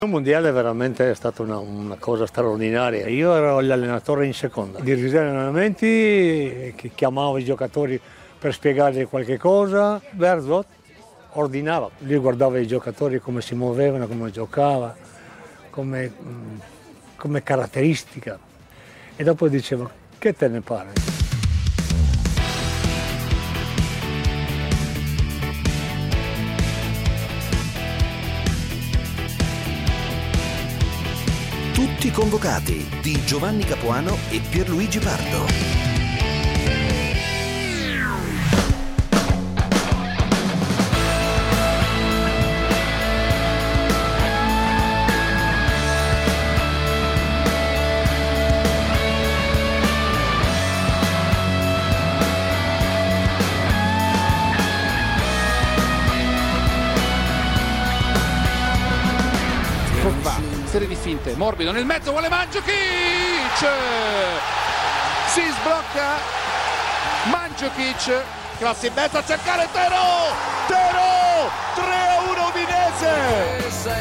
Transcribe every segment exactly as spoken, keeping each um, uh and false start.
Il mondiale veramente è stata una, una cosa straordinaria. Io ero l'allenatore in seconda, dirigevo gli allenamenti, chiamavo i giocatori per spiegargli qualche cosa. Berzot ordinava, lui guardava i giocatori come si muovevano, come giocava, come, come caratteristica, e dopo diceva: che te ne pare? Tutti convocati di Giovanni Capuano e Pierluigi Pardo. Serie di finte, morbido nel mezzo, vuole Mandžukić, si sblocca Mandžukić, cross in mezzo a cercare Tero, Tero, tre a uno Udinese.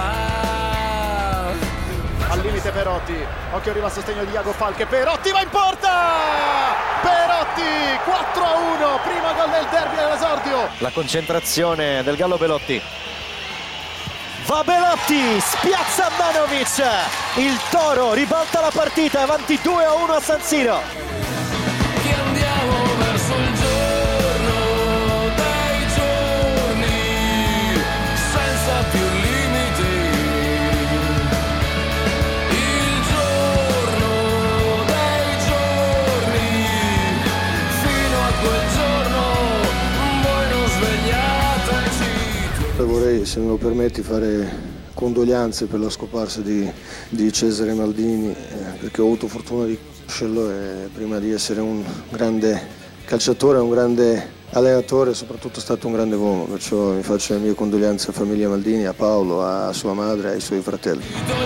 Al limite Perotti, occhio arriva a sostegno di Iago Falche, Perotti va in porta, Perotti quattro a uno, primo gol del derby all'esordio. La concentrazione del Gallo Belotti. Va Belotti, spiazza Manovic, il Toro ribalta la partita, avanti due a uno a San Siro. Che andiamo verso il giorno dei giorni, senza più limiti. Il giorno dei giorni, fino a quel giorno voi non svegliateci. Vorrei, se me lo permetti, fare condoglianze per la scomparsa di, di Cesare Maldini, eh, perché ho avuto fortuna di conoscerlo e prima di essere un grande calciatore, un grande allenatore, soprattutto è stato un grande uomo, perciò mi faccio le mie condoglianze a famiglia Maldini, a Paolo, a sua madre e ai suoi fratelli.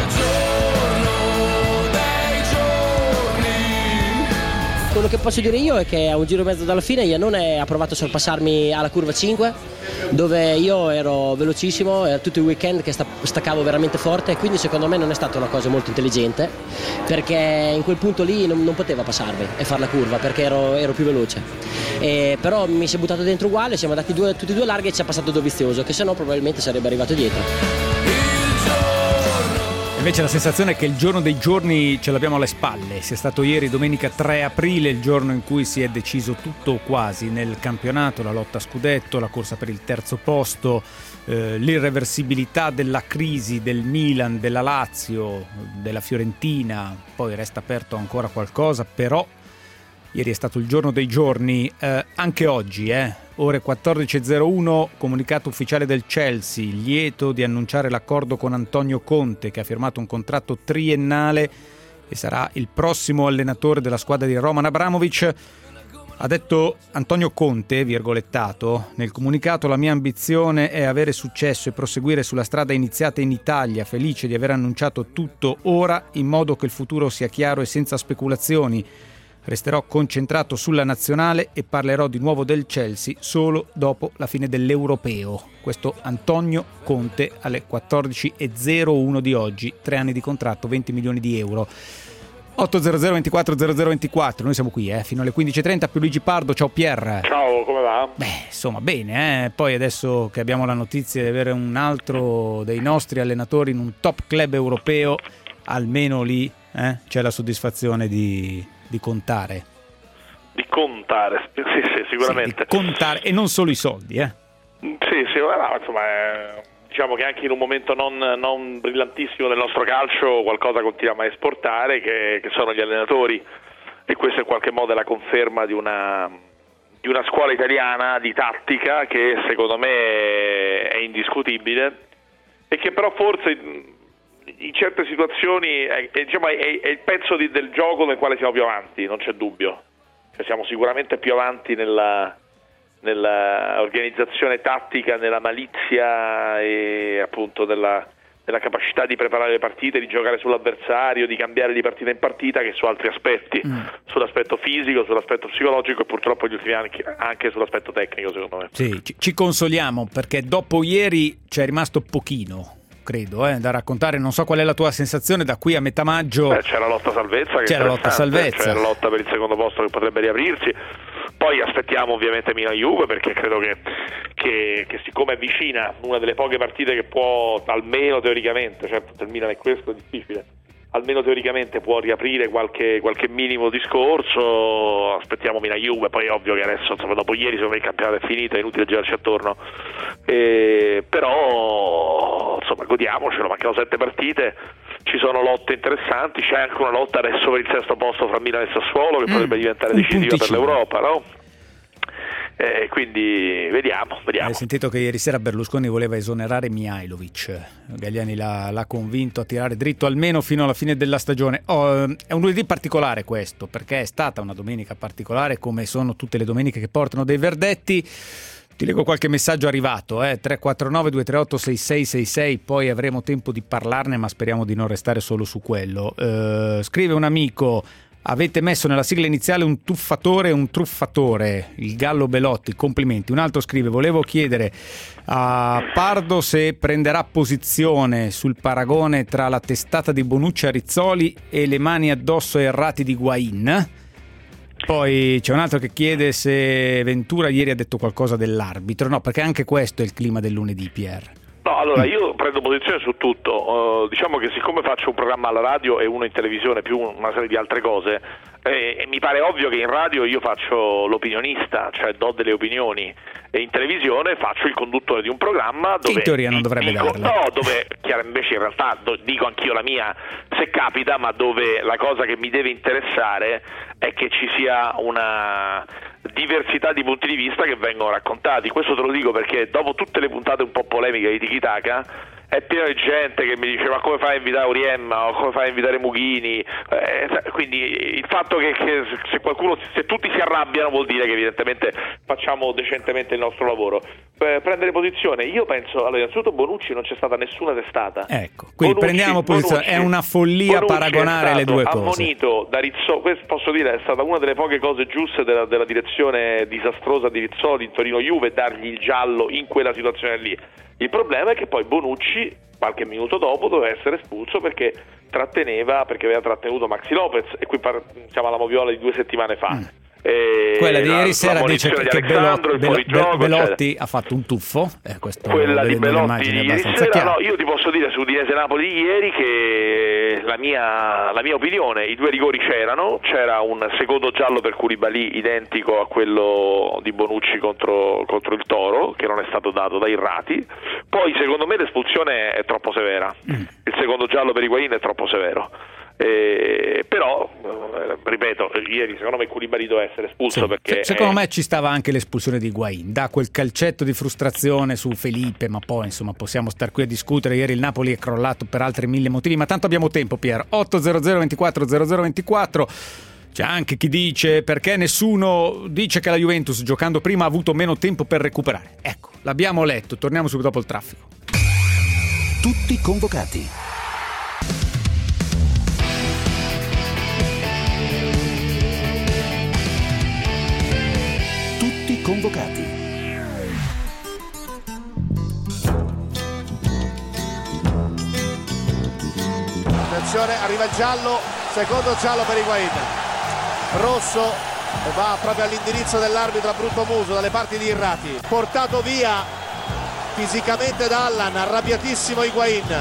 Quello che posso dire io è che a un giro e mezzo dalla fine Iannone ha provato a sorpassarmi alla curva cinque, dove io ero velocissimo, era tutto il weekend che staccavo veramente forte, e quindi secondo me non è stata una cosa molto intelligente, perché in quel punto lì non, non poteva passarmi e fare la curva perché ero, ero più veloce. E però mi si è buttato dentro uguale, siamo andati due, tutti e due larghi e ci ha passato Dovizioso, che sennò probabilmente sarebbe arrivato dietro. Invece la sensazione è che il giorno dei giorni ce l'abbiamo alle spalle. Sia stato ieri, domenica tre aprile, il giorno in cui si è deciso tutto quasi nel campionato, la lotta a scudetto, la corsa per il terzo posto, eh, l'irreversibilità della crisi del Milan, della Lazio, della Fiorentina. Poi resta aperto ancora qualcosa, però ieri è stato il giorno dei giorni. Eh, anche oggi, eh. Ore quattordici e zero uno, comunicato ufficiale del Chelsea, lieto di annunciare l'accordo con Antonio Conte, che ha firmato un contratto triennale e sarà il prossimo allenatore della squadra di Roman Abramovich. Ha detto Antonio Conte, virgolettato, nel comunicato: la mia ambizione è avere successo e proseguire sulla strada iniziata in Italia, felice di aver annunciato tutto ora, in modo che il futuro sia chiaro e senza speculazioni. Resterò concentrato sulla nazionale e parlerò di nuovo del Chelsea solo dopo la fine dell'Europeo. Questo Antonio Conte alle quattordici e zero uno di oggi, tre anni di contratto, venti milioni di euro. otto zero zero ventiquattro zero zero ventiquattro, noi siamo qui eh, fino alle quindici e trenta. Pierluigi Pardo, ciao Pier. Ciao, come va? Beh, insomma, bene, eh. Poi adesso che abbiamo la notizia di avere un altro dei nostri allenatori in un top club europeo, almeno lì eh, c'è la soddisfazione di... di contare di contare sì, sì, sicuramente sì, di contare, e non solo i soldi eh sì, sì, no, insomma eh, diciamo che anche in un momento non, non brillantissimo del nostro calcio qualcosa continuiamo a esportare, che, che sono gli allenatori, e questo in qualche modo è la conferma di una di una scuola italiana di tattica che secondo me è indiscutibile, e che però forse in certe situazioni è, è, diciamo, è, è il pezzo di, del gioco nel quale siamo più avanti, non c'è dubbio. Cioè, siamo sicuramente più avanti nella, nella organizzazione tattica, nella malizia e appunto nella, nella capacità di preparare le partite, di giocare sull'avversario, di cambiare di partita in partita, che su altri aspetti, mm. sull'aspetto fisico, sull'aspetto psicologico e purtroppo negli ultimi anni anche sull'aspetto tecnico, secondo me. Sì, ci, ci consoliamo perché dopo ieri c'è rimasto pochino. credo, eh, da raccontare. Non so qual è la tua sensazione da qui a metà maggio. Beh, c'è la lotta salvezza, che c'è la lotta salvezza, c'è la lotta per il secondo posto che potrebbe riaprirsi. Poi aspettiamo ovviamente Milan-Juve, perché credo che, che, che siccome è vicina, una delle poche partite che può, almeno teoricamente, certo per il Milan è questo, è difficile, almeno teoricamente può riaprire qualche, qualche minimo discorso. Aspettiamo Milan-Juve, poi è ovvio che adesso, insomma, dopo ieri secondo me il campionato è finito, è inutile girarci attorno, eh, però insomma godiamocelo, mancano sette partite, ci sono lotte interessanti, c'è anche una lotta adesso per il sesto posto fra Milan e Sassuolo che mm, potrebbe diventare decisiva per l'Europa, no? Eh, quindi vediamo, vediamo. Hai sentito che ieri sera Berlusconi voleva esonerare Mihajlovic, Galliani l'ha, l'ha convinto a tirare dritto almeno fino alla fine della stagione. Oh, è un lunedì particolare questo, perché è stata una domenica particolare, come sono tutte le domeniche che portano dei verdetti. Ti leggo qualche messaggio arrivato, eh? tre quattro nove due tre otto sei sei sei sei, poi avremo tempo di parlarne, ma speriamo di non restare solo su quello. Uh, scrive un amico: avete messo nella sigla iniziale un tuffatore e un truffatore, il Gallo Belotti, complimenti. Un altro scrive: volevo chiedere a Pardo se prenderà posizione sul paragone tra la testata di Bonucci a Rizzoli e le mani addosso errati di Higuaín. Poi c'è un altro che chiede se Ventura ieri ha detto qualcosa dell'arbitro. No, perché anche questo è il clima del lunedì, Pier. No, allora io prendo posizione su tutto. Uh, diciamo che siccome faccio un programma alla radio e uno in televisione più una serie di altre cose, eh, e mi pare ovvio che in radio io faccio l'opinionista, cioè do delle opinioni, e in televisione faccio il conduttore di un programma dove che in teoria non dovrebbe dico, darla. no, dove chiaro, invece in realtà do, dico anch'io la mia se capita, ma dove la cosa che mi deve interessare è che ci sia una diversità di punti di vista che vengono raccontati. Questo te lo dico perché dopo tutte le puntate un po' polemiche di Tiki Taka è pieno di gente che mi dice: ma come fai a invitare Auriemma o come fai a invitare Mughini? Eh, quindi il fatto che, che se qualcuno, se tutti si arrabbiano, vuol dire che evidentemente facciamo decentemente il nostro lavoro. Eh, prendere posizione, io penso, allora innanzitutto Bonucci non c'è stata nessuna testata. Ecco, quindi Bonucci, prendiamo posizione, Bonucci, è una follia Bonucci paragonare le due cose. Ammonito da Rizzoli, questo posso dire è stata una delle poche cose giuste della, della direzione disastrosa di Rizzoli in Torino Juve, dargli il giallo in quella situazione lì. Il problema è che poi Bonucci qualche minuto dopo doveva essere espulso perché tratteneva, perché aveva trattenuto Maxi Lopez, e qui par- siamo alla moviola di due settimane fa. Mm. E quella di la, ieri sera dice che, che Belotti, Bello, Belotti ha fatto un tuffo, eh, questo quella di Belotti di ieri sera, chiaro. no, io ti posso dire su Udinese Napoli di ieri che la mia, la mia opinione, i due rigori c'erano, c'era un secondo giallo per Koulibaly identico a quello di Bonucci contro, contro il Toro, che non è stato dato dai Rati. Poi secondo me l'espulsione è troppo severa, mm. il secondo giallo per Higuaín è troppo severo. Eh, però eh, ripeto, ieri secondo me Koulibaly doveva essere espulso, sì, perché secondo è... me ci stava anche l'espulsione di Higuaín, da quel calcetto di frustrazione su Felipe, ma poi insomma possiamo star qui a discutere. Ieri il Napoli è crollato per altri mille motivi, ma tanto abbiamo tempo, Pier. otto zero zero ventiquattro zero zero ventiquattro. C'è anche chi dice: perché nessuno dice che la Juventus giocando prima ha avuto meno tempo per recuperare. Ecco, l'abbiamo letto, torniamo subito dopo il traffico. Tutti convocati. Convocati. Attenzione, arriva il giallo, secondo giallo per Higuaín. Rosso va proprio all'indirizzo dell'arbitro a brutto muso dalle parti di Irrati. Portato via fisicamente da Allan, arrabbiatissimo Higuaín.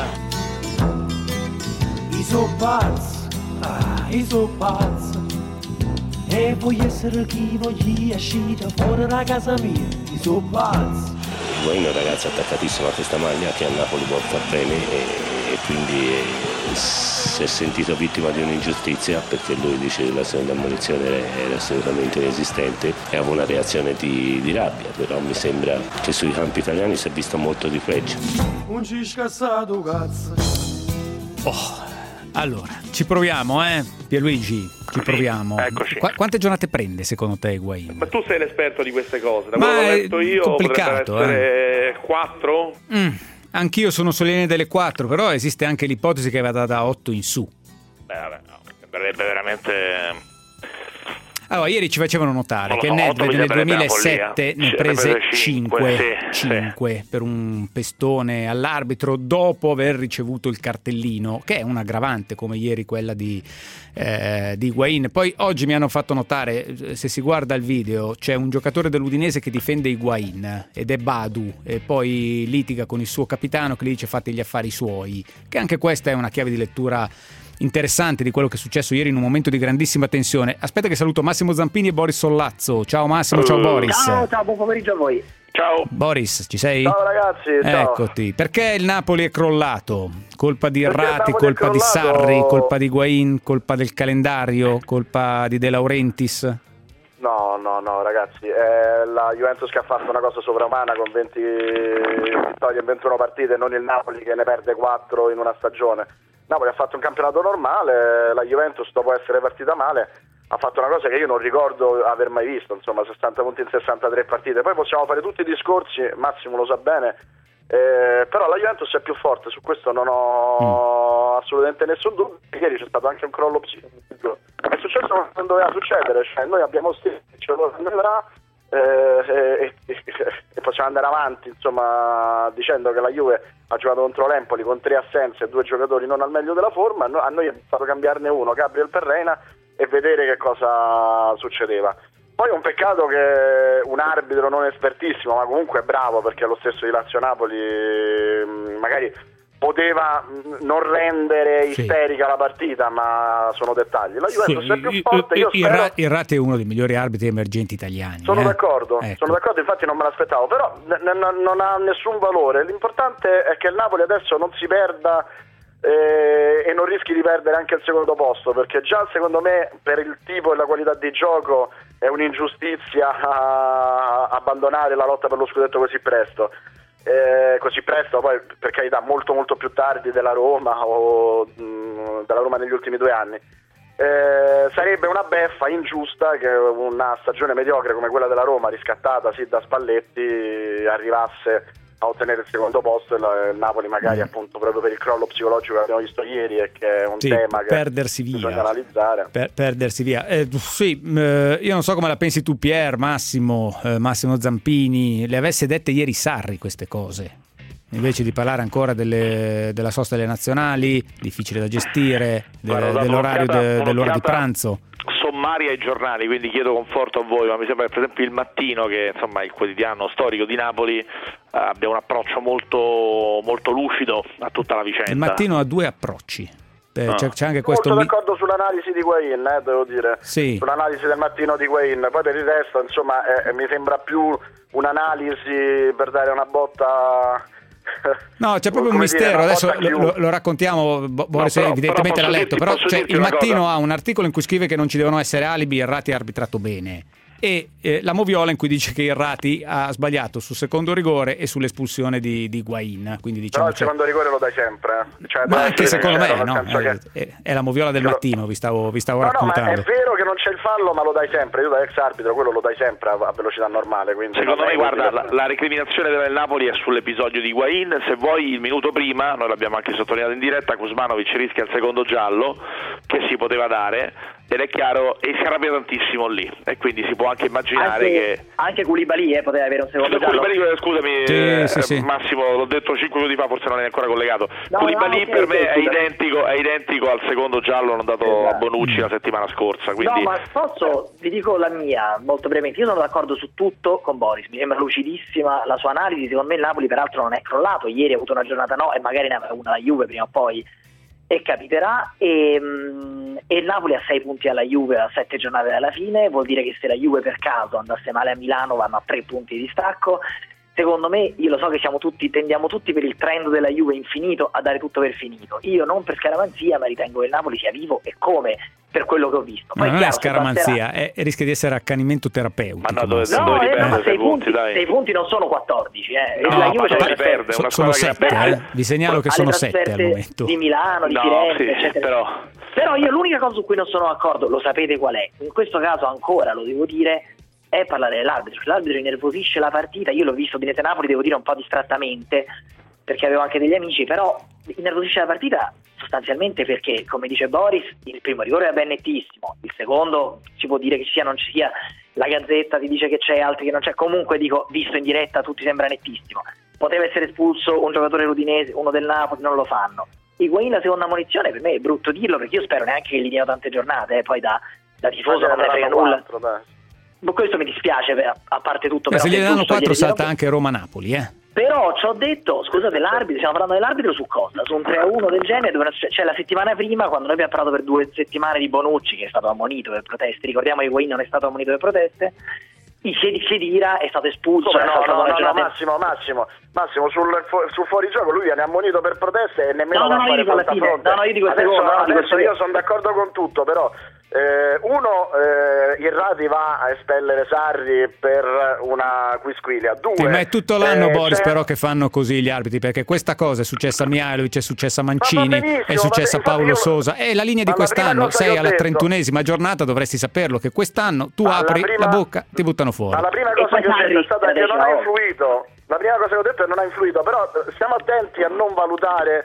I so pazzi, ah, i so pazzi. E voglio essere chi voglio uscire fuori da casa mia, i suoi pazzi. Higuaín è un ragazzo attaccatissimo a questa maglia che a Napoli porta bene e, e quindi è, si è sentito vittima di un'ingiustizia, perché lui dice che l'azione di ammonizione era assolutamente inesistente e aveva una reazione di, di rabbia, però mi sembra che sui campi italiani si è visto molto di peggio. Non ci scassato cazzo. Oh. Allora, ci proviamo, eh, Pierluigi, ci proviamo. Eccoci. Qu- quante giornate prende secondo te Higuaín? Ma tu sei l'esperto di queste cose, da Ma quello che ho letto io complicato, potrebbero essere quattro? Eh. Mm, anch'io sono sulle linee delle quattro, però esiste anche l'ipotesi che vada da otto in su. Beh, vabbè, no, sembrerebbe veramente... Allora, ieri ci facevano notare Non che lo so, Nedved otto mi nel sembrerebbe una duemilasette follia. ne Sì, prese ne prese cinque, cinque, sì, cinque per un pestone all'arbitro dopo aver ricevuto il cartellino, che è un aggravante come ieri quella di, eh, di Higuain. Poi oggi mi hanno fatto notare, se si guarda il video, c'è un giocatore dell'Udinese che difende Higuain ed è Badu, e poi litiga con il suo capitano che gli dice fate gli affari suoi, che anche questa è una chiave di lettura interessante di quello che è successo ieri in un momento di grandissima tensione. Aspetta che saluto Massimo Zampini e Boris Sollazzo. Ciao Massimo, ciao Boris. Ciao, ciao, buon pomeriggio a voi. Ciao. Boris, ci sei? Ciao ragazzi, ciao. Eccoti. Perché il Napoli è crollato? Colpa di Perché il Errati, Napoli è colpa di crollato? Sarri, colpa di Higuain, colpa del calendario, colpa di De Laurentiis? No, no, no ragazzi, è la Juventus che ha fatto una cosa sovrumana con venti vittorie in ventuno partite, non il Napoli che ne perde quattro in una stagione. Napoli ha fatto un campionato normale, la Juventus dopo essere partita male ha fatto una cosa che io non ricordo aver mai visto, insomma sessanta punti in sessantatré partite. Poi possiamo fare tutti i discorsi, Massimo lo sa bene, eh, però la Juventus è più forte, su questo non ho mm. assolutamente nessun dubbio. Ieri c'è stato anche un crollo psicologico, è successo quando non doveva succedere, cioè noi abbiamo stretto, ce lo andrà eh, e, e, e possiamo andare avanti, insomma, dicendo che la Juve ha giocato contro l'Empoli con tre assenze e due giocatori non al meglio della forma. A noi è stato cambiarne uno, Gabriel Perreina, e vedere che cosa succedeva. Poi è un peccato che un arbitro non espertissimo, ma comunque bravo, perché lo stesso di Lazio Napoli magari poteva non rendere isterica sì. la partita, ma sono dettagli. La Juventus sì, è più forte. Io spero... Errati è uno dei migliori arbitri emergenti italiani. Sono eh? d'accordo, ecco. sono d'accordo, infatti non me l'aspettavo, però n- n- non ha nessun valore. L'importante è che il Napoli adesso non si perda eh, e non rischi di perdere anche il secondo posto, perché già secondo me per il tipo e la qualità di gioco è un'ingiustizia a- abbandonare la lotta per lo scudetto così presto. Eh, così presto, poi per carità molto molto più tardi della Roma o mh, della Roma negli ultimi due anni. Eh, sarebbe una beffa ingiusta che una stagione mediocre come quella della Roma, riscattata sì da Spalletti, arrivasse a ottenere il secondo posto e la, il Napoli magari mm. appunto proprio per il crollo psicologico che abbiamo visto ieri e che è un sì, tema che perdersi via. bisogna analizzare. Per, perdersi via. Eh, sì, eh, io non so come la pensi tu Pier, Massimo, eh, Massimo Zampini, le avesse dette ieri Sarri queste cose, invece di parlare ancora delle, della sosta delle nazionali, difficile da gestire, de, Guarda, dell'orario, de, dell'ora di pranzo. Sommaria ai giornali, quindi chiedo conforto a voi, ma mi sembra che per esempio il Mattino, che insomma è il quotidiano storico di Napoli, abbia un approccio molto, molto lucido a tutta la vicenda. Il Mattino ha due approcci. Eh, no. c'è, c'è anche questo molto d'accordo sull'analisi di Higuain, eh, devo dire, sì. sull'analisi del Mattino di Higuain. Poi per il resto insomma eh, mi sembra più un'analisi per dare una botta. No, c'è proprio un mistero, dire, adesso lo, lo raccontiamo, Boris no, evidentemente l'ha letto, però cioè, il Mattino ha un articolo in cui scrive che non ci devono essere alibi, Errati ha arbitrato bene, e eh, la Moviola in cui dice che Errati ha sbagliato sul secondo rigore e sull'espulsione di, di Higuain, quindi diciamo però il secondo rigore lo dai sempre, cioè, ma anche secondo me no, che... è, è la Moviola del Mattino, vi stavo, vi stavo no, raccontando. No, ma è vero che non c'è il fallo, ma lo dai sempre, io da ex arbitro quello lo dai sempre a, a velocità normale, quindi secondo me guarda la, la recriminazione del Napoli è sull'episodio di Higuain. Se vuoi il minuto prima, noi l'abbiamo anche sottolineato in diretta, Kuzmanovic rischia il secondo giallo che si poteva dare, ed è chiaro, e si arrabbia tantissimo lì, e quindi si può anche immaginare anche, che anche Koulibaly eh, poteva avere un secondo giallo. Koulibaly, scusami sì, eh, sì, sì. Massimo, l'ho detto cinque minuti fa, forse non è ancora collegato. no, Koulibaly no, okay, per me okay, è identico, è identico al secondo giallo non dato esatto. a Bonucci la settimana scorsa, quindi... No, ma posso, vi dico la mia molto brevemente. Io sono d'accordo su tutto con Boris, mi sembra lucidissima la sua analisi. Secondo me il Napoli peraltro non è crollato, ieri ha avuto una giornata no e magari ne avrà una la Juve prima o poi, e capiterà, e, e il Napoli ha sei punti alla Juve a sette giornate dalla fine, vuol dire che se la Juve per caso andasse male a Milano vanno a tre punti di distacco. Secondo me, io lo so che siamo tutti, tendiamo tutti per il trend della Juve infinito a dare tutto per finito. Io non per scaramanzia, ma ritengo che il Napoli sia vivo e come, per quello che ho visto. Poi ma non chiaro, è scaramanzia, basterà... è, rischia di essere accanimento terapeutico. Ma no, dove, no, dove eh, ma sei punti, punti, sei punti non sono quattordici. Eh. No, la Juve ma c'è perde, so, sono sette, eh. vi segnalo che sono sette al momento. Di Milano, di no, Firenze, sì, eccetera. Però... però io l'unica cosa su cui non sono d'accordo, lo sapete qual è? In questo caso ancora lo devo dire, è parlare dell'arbitro. L'arbitro innervosisce la partita. Io l'ho visto Udinese Napoli, devo dire un po' distrattamente, perché avevo anche degli amici, però innervosisce la partita sostanzialmente perché, come dice Boris, il primo rigore era ben nettissimo, il secondo si può dire che ci sia, non ci sia, la Gazzetta ti dice che c'è, altri che non c'è, comunque dico, visto in diretta tutti sembra nettissimo. Poteva essere espulso un giocatore udinese, uno del Napoli, non lo fanno. Higuain la seconda ammonizione, per me è brutto dirlo perché io spero neanche che gli diano tante giornate, eh, poi da, da tifoso non me ne frega nulla. Ma questo mi dispiace, a parte tutto. Beh, però se gli danno quattro salta diano... anche Roma-Napoli, eh. Però ci ho detto, scusate, l'arbitro, stiamo parlando dell'arbitro su cosa? Su un tre a uno del genere, dove c'è la settimana prima, quando noi abbiamo parlato per due settimane di Bonucci, che è stato ammonito per proteste, ricordiamo che Higuain non è stato ammonito per proteste, il Khedira è stato espulso. Come, è no, stato no, no, giornata... no, Massimo, Massimo, Massimo sul, sul fuorigioco lui viene ammonito per proteste e nemmeno no, va no, a fare io falta fronte. No, no, io dico il adesso, secondo, no, adesso dico io sono d'accordo con tutto, però eh, uno, eh, Irrati va a espellere Sarri per una quisquilia. Due, sì, ma è tutto l'anno, eh, Boris, se... però che fanno così gli arbitri, perché questa cosa è successa a Mihajlovic, è successa a Mancini, è successa a Paolo io... Sosa, è la linea di quest'anno. Sei alla trentunesima giornata, dovresti saperlo che quest'anno tu ma apri la, prima... la bocca, ti buttano fuori. Ma la prima cosa che ho detto è stata che non ha influito. La prima cosa che ho detto è che non ha influito, però stiamo attenti a non valutare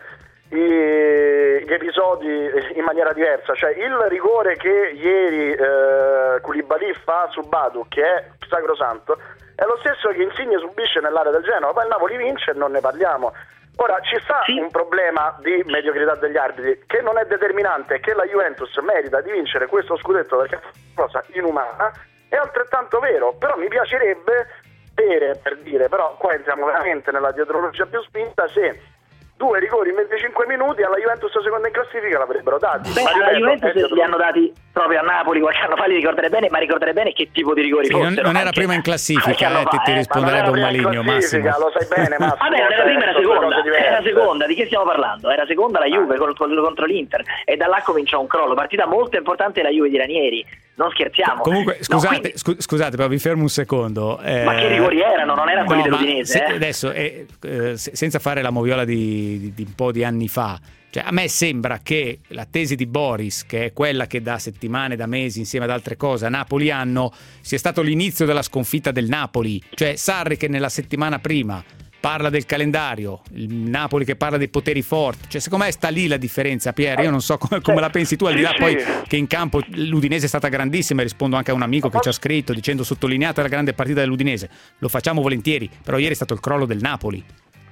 gli episodi in maniera diversa. Cioè il rigore che ieri eh, Koulibaly fa su Badu, che è sacrosanto, è lo stesso che Insigne subisce nell'area del Genoa. Poi il Napoli vince e non ne parliamo. Ora ci sta sì. un problema di mediocrità degli arbitri che non è determinante, che la Juventus merita di vincere questo scudetto perché è una cosa inumana, è altrettanto vero. Però mi piacerebbe per, per dire, però qua entriamo veramente nella dietrologia più spinta, se due rigori in venticinque minuti alla Juventus seconda in classifica l'avrebbero dati. Beh, alla Juventus li hanno dati proprio a Napoli qualche anno fa, li ricorderei bene, ma ricordare bene che tipo di rigori sì, fossero. Non, non era prima in classifica, eh, ti, ti risponderebbe un maligno, Massimo. Lo sai bene, Massimo. Vabbè, non era prima, era seconda, era seconda, di che stiamo parlando? Era seconda la Juve ah. contro l'Inter e da là cominciò un crollo, partita molto importante la Juve di Ranieri, non scherziamo. Comunque, scusate, no, quindi... scu- scusate, però vi fermo un secondo. Eh... Ma che rigori erano? Non erano quelli no, dell'Udinese, se, eh? Adesso, eh, eh, senza fare la moviola di, di, di un po' di anni fa, cioè, a me sembra che la tesi di Boris, che è quella che da settimane, da mesi, insieme ad altre cose a Napoli hanno, sia stato l'inizio della sconfitta del Napoli. Cioè Sarri che nella settimana prima parla del calendario, il Napoli che parla dei poteri forti, cioè secondo me sta lì la differenza, Pier. Io non so come, come la pensi tu, al di là poi che in campo l'Udinese è stata grandissima, e rispondo anche a un amico che ci ha scritto dicendo sottolineata la grande partita dell'Udinese, lo facciamo volentieri, però ieri è stato il crollo del Napoli.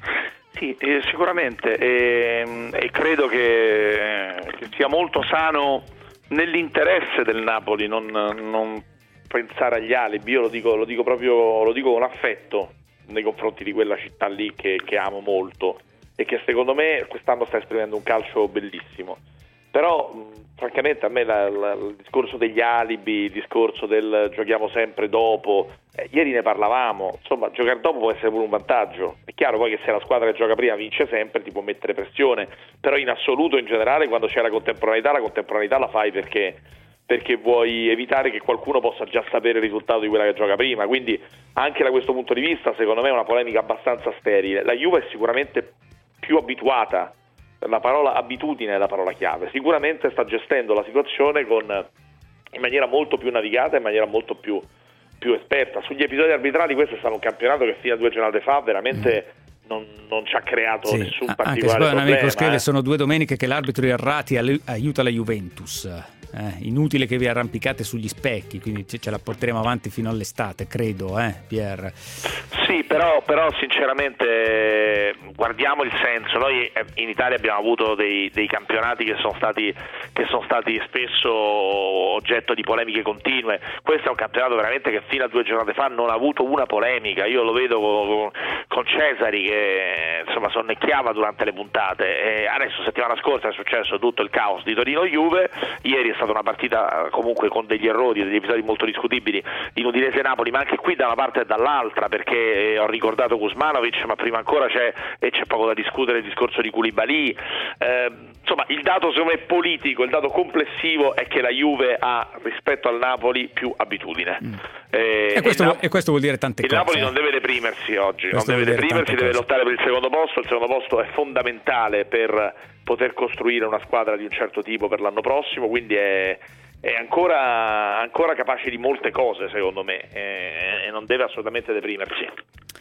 Sì, eh, sicuramente, e, e credo che, che sia molto sano nell'interesse del Napoli non, non pensare agli alibi. Io lo dico, lo dico proprio, lo dico con affetto nei confronti di quella città lì che, che amo molto e che secondo me quest'anno sta esprimendo un calcio bellissimo. Però mh, francamente a me la, la, il discorso degli alibi, il discorso del giochiamo sempre dopo, eh, ieri ne parlavamo, insomma giocare dopo può essere pure un vantaggio. È chiaro poi che se la squadra che gioca prima vince sempre ti può mettere pressione, però in assoluto in generale quando c'è la contemporaneità, la contemporaneità la fai perché perché vuoi evitare che qualcuno possa già sapere il risultato di quella che gioca prima, quindi anche da questo punto di vista secondo me è una polemica abbastanza sterile. La Juve è sicuramente più abituata, la parola abitudine è la parola chiave, sicuramente sta gestendo la situazione con, in maniera molto più navigata, in maniera molto più, più esperta. Sugli episodi arbitrali questo è stato un campionato che fino a due giornate fa veramente mm. non, non ci ha creato sì, nessun anche particolare se poi problema. Un amico scrive eh. sono due domeniche che l'arbitro Irrati aiuta la Juventus. Eh, inutile che vi arrampicate sugli specchi, quindi ce, ce la porteremo avanti fino all'estate, credo, eh, Pier. Sì, però, però sinceramente guardiamo il senso. Noi in Italia abbiamo avuto dei, dei campionati che sono stati che sono stati spesso oggetto di polemiche continue. Questo è un campionato veramente che fino a due giornate fa non ha avuto una polemica. Io lo vedo con, con Cesari che insomma sonnecchiava durante le puntate, e adesso settimana scorsa è successo tutto il caos di Torino-Juve, ieri è stata una partita comunque con degli errori, degli episodi molto discutibili in Udinese-Napoli, ma anche qui da una parte e dall'altra, perché ho ricordato Kuzmanovic, ma prima ancora c'è e c'è poco da discutere il discorso di Koulibaly. Eh, insomma il dato secondo me politico, il dato complessivo è che la Juve ha rispetto al Napoli più abitudine. Mm. Eh, e, questo, Nap- e questo vuol dire tante il cose. Il Napoli non deve deprimersi oggi, questo non deve deprimersi, deve cose. lottare per il secondo posto. Il secondo posto è fondamentale per poter costruire una squadra di un certo tipo per l'anno prossimo, quindi è, è ancora, ancora capace di molte cose secondo me, e, e non deve assolutamente deprimersi.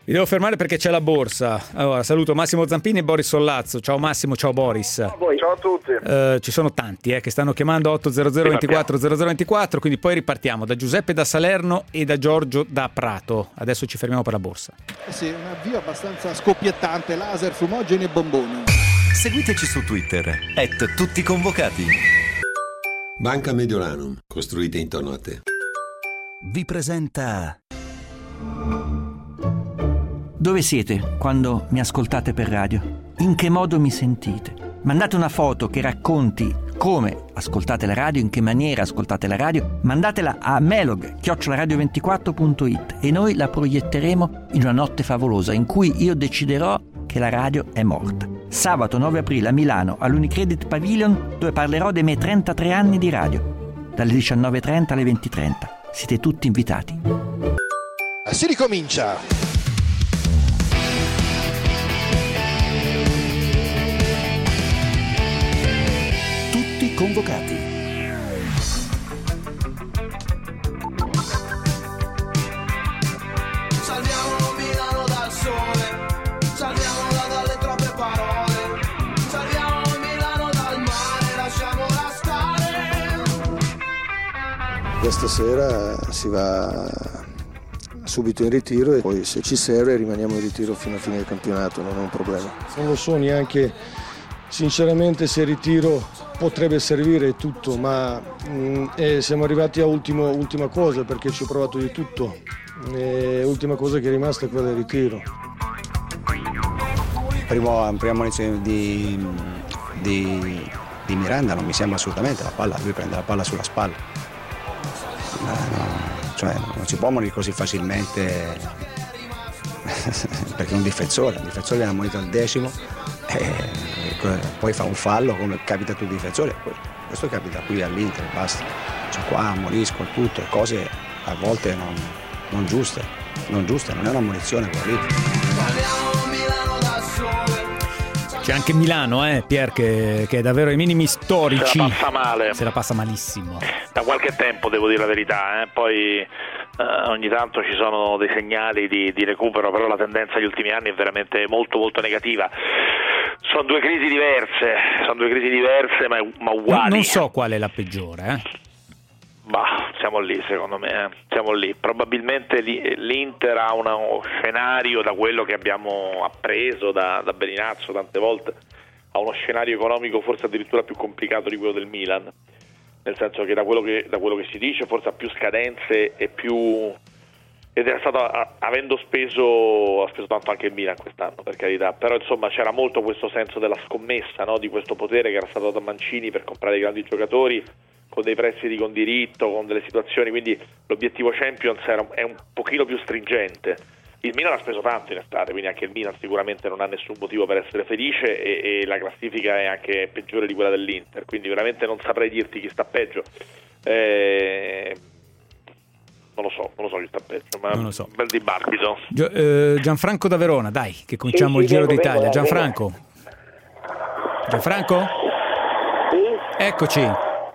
Vi devo fermare perché c'è la borsa. Allora, saluto Massimo Zampini e Boris Sollazzo. Ciao Massimo, ciao Boris. Ciao a tutti. Uh, ci sono tanti eh, che stanno chiamando otto zero zero ventiquattro zero zero ventiquattro, quindi poi ripartiamo da Giuseppe da Salerno e da Giorgio da Prato. Adesso ci fermiamo per la borsa. Eh sì, un avvio abbastanza scoppiettante, laser, fumogeni e bomboni. Seguiteci su Twitter, at tutti convocati. Banca Mediolanum, costruite intorno a te. Vi presenta... Dove siete quando mi ascoltate per radio? In che modo mi sentite? Mandate una foto che racconti come ascoltate la radio, in che maniera ascoltate la radio, mandatela a melog chiocciola radio ventiquattro punto it e noi la proietteremo in una notte favolosa in cui io deciderò che la radio è morta. Sabato nove aprile a Milano, all'Unicredit Pavilion, dove parlerò dei miei trentatré anni di radio, dalle diciannove e trenta alle venti e trenta. Siete tutti invitati. Si ricomincia. Convocati. Salviamo Milano dal sole, salviamola dalle troppe parole, salviamo Milano dal mare, lasciamola stare. Questa sera si va subito in ritiro e poi se ci serve rimaniamo in ritiro fino a fine del campionato, non è un problema. Non lo so neanche sinceramente se il ritiro potrebbe servire tutto, ma mh, eh, siamo arrivati a ultimo, ultima cosa perché ci ho provato di tutto. E l'ultima cosa che è rimasta è quella del ritiro. Primo, prima munizione di, di, di Miranda non mi sembra assolutamente la palla, lui prende la palla sulla spalla. No, no, cioè non si può morire così facilmente perché è un difensore, il difensore è ammonito al decimo e poi fa un fallo come capita a tutti i difensori, questo capita qui all'Inter, basta, cioè qua ammonisco tutto, cose a volte non, non giuste, non giuste, non è una munizione quella lì. C'è anche Milano, eh, Pier, che, che è davvero ai minimi storici. Se la passa male. Se la passa malissimo. Da qualche tempo, devo dire la verità, eh. Poi eh, ogni tanto ci sono dei segnali di, di recupero, però la tendenza negli ultimi anni è veramente molto molto negativa. Sono due crisi diverse, sono due crisi diverse ma, ma uguali. Non so qual è la peggiore, eh. Bah, siamo lì secondo me, eh. siamo lì. Probabilmente l'Inter ha uno scenario, da quello che abbiamo appreso da, da Beninazzo tante volte, ha uno scenario economico forse addirittura più complicato di quello del Milan, nel senso che da quello che, da quello che si dice forse ha più scadenze e più... ed era stato, avendo speso, ha speso tanto anche il Milan quest'anno, per carità, però insomma c'era molto questo senso della scommessa, no? Di questo potere che era stato dato a Mancini per comprare i grandi giocatori con dei prestiti con diritto, con delle situazioni, quindi l'obiettivo Champions era, è un pochino più stringente. Il Milan ha speso tanto in estate, quindi anche il Milan sicuramente non ha nessun motivo per essere felice e, e la classifica è anche peggiore di quella dell'Inter, quindi veramente non saprei dirti chi sta peggio. Eh, non lo so, non lo so chi sta peggio, ma non lo so. Un bel dibattito. Gio, eh, Gianfranco da Verona, dai, che cominciamo sì, il sì, Giro vengo, d'Italia. vengo, Gianfranco? Gianfranco? Sì? Eccoci.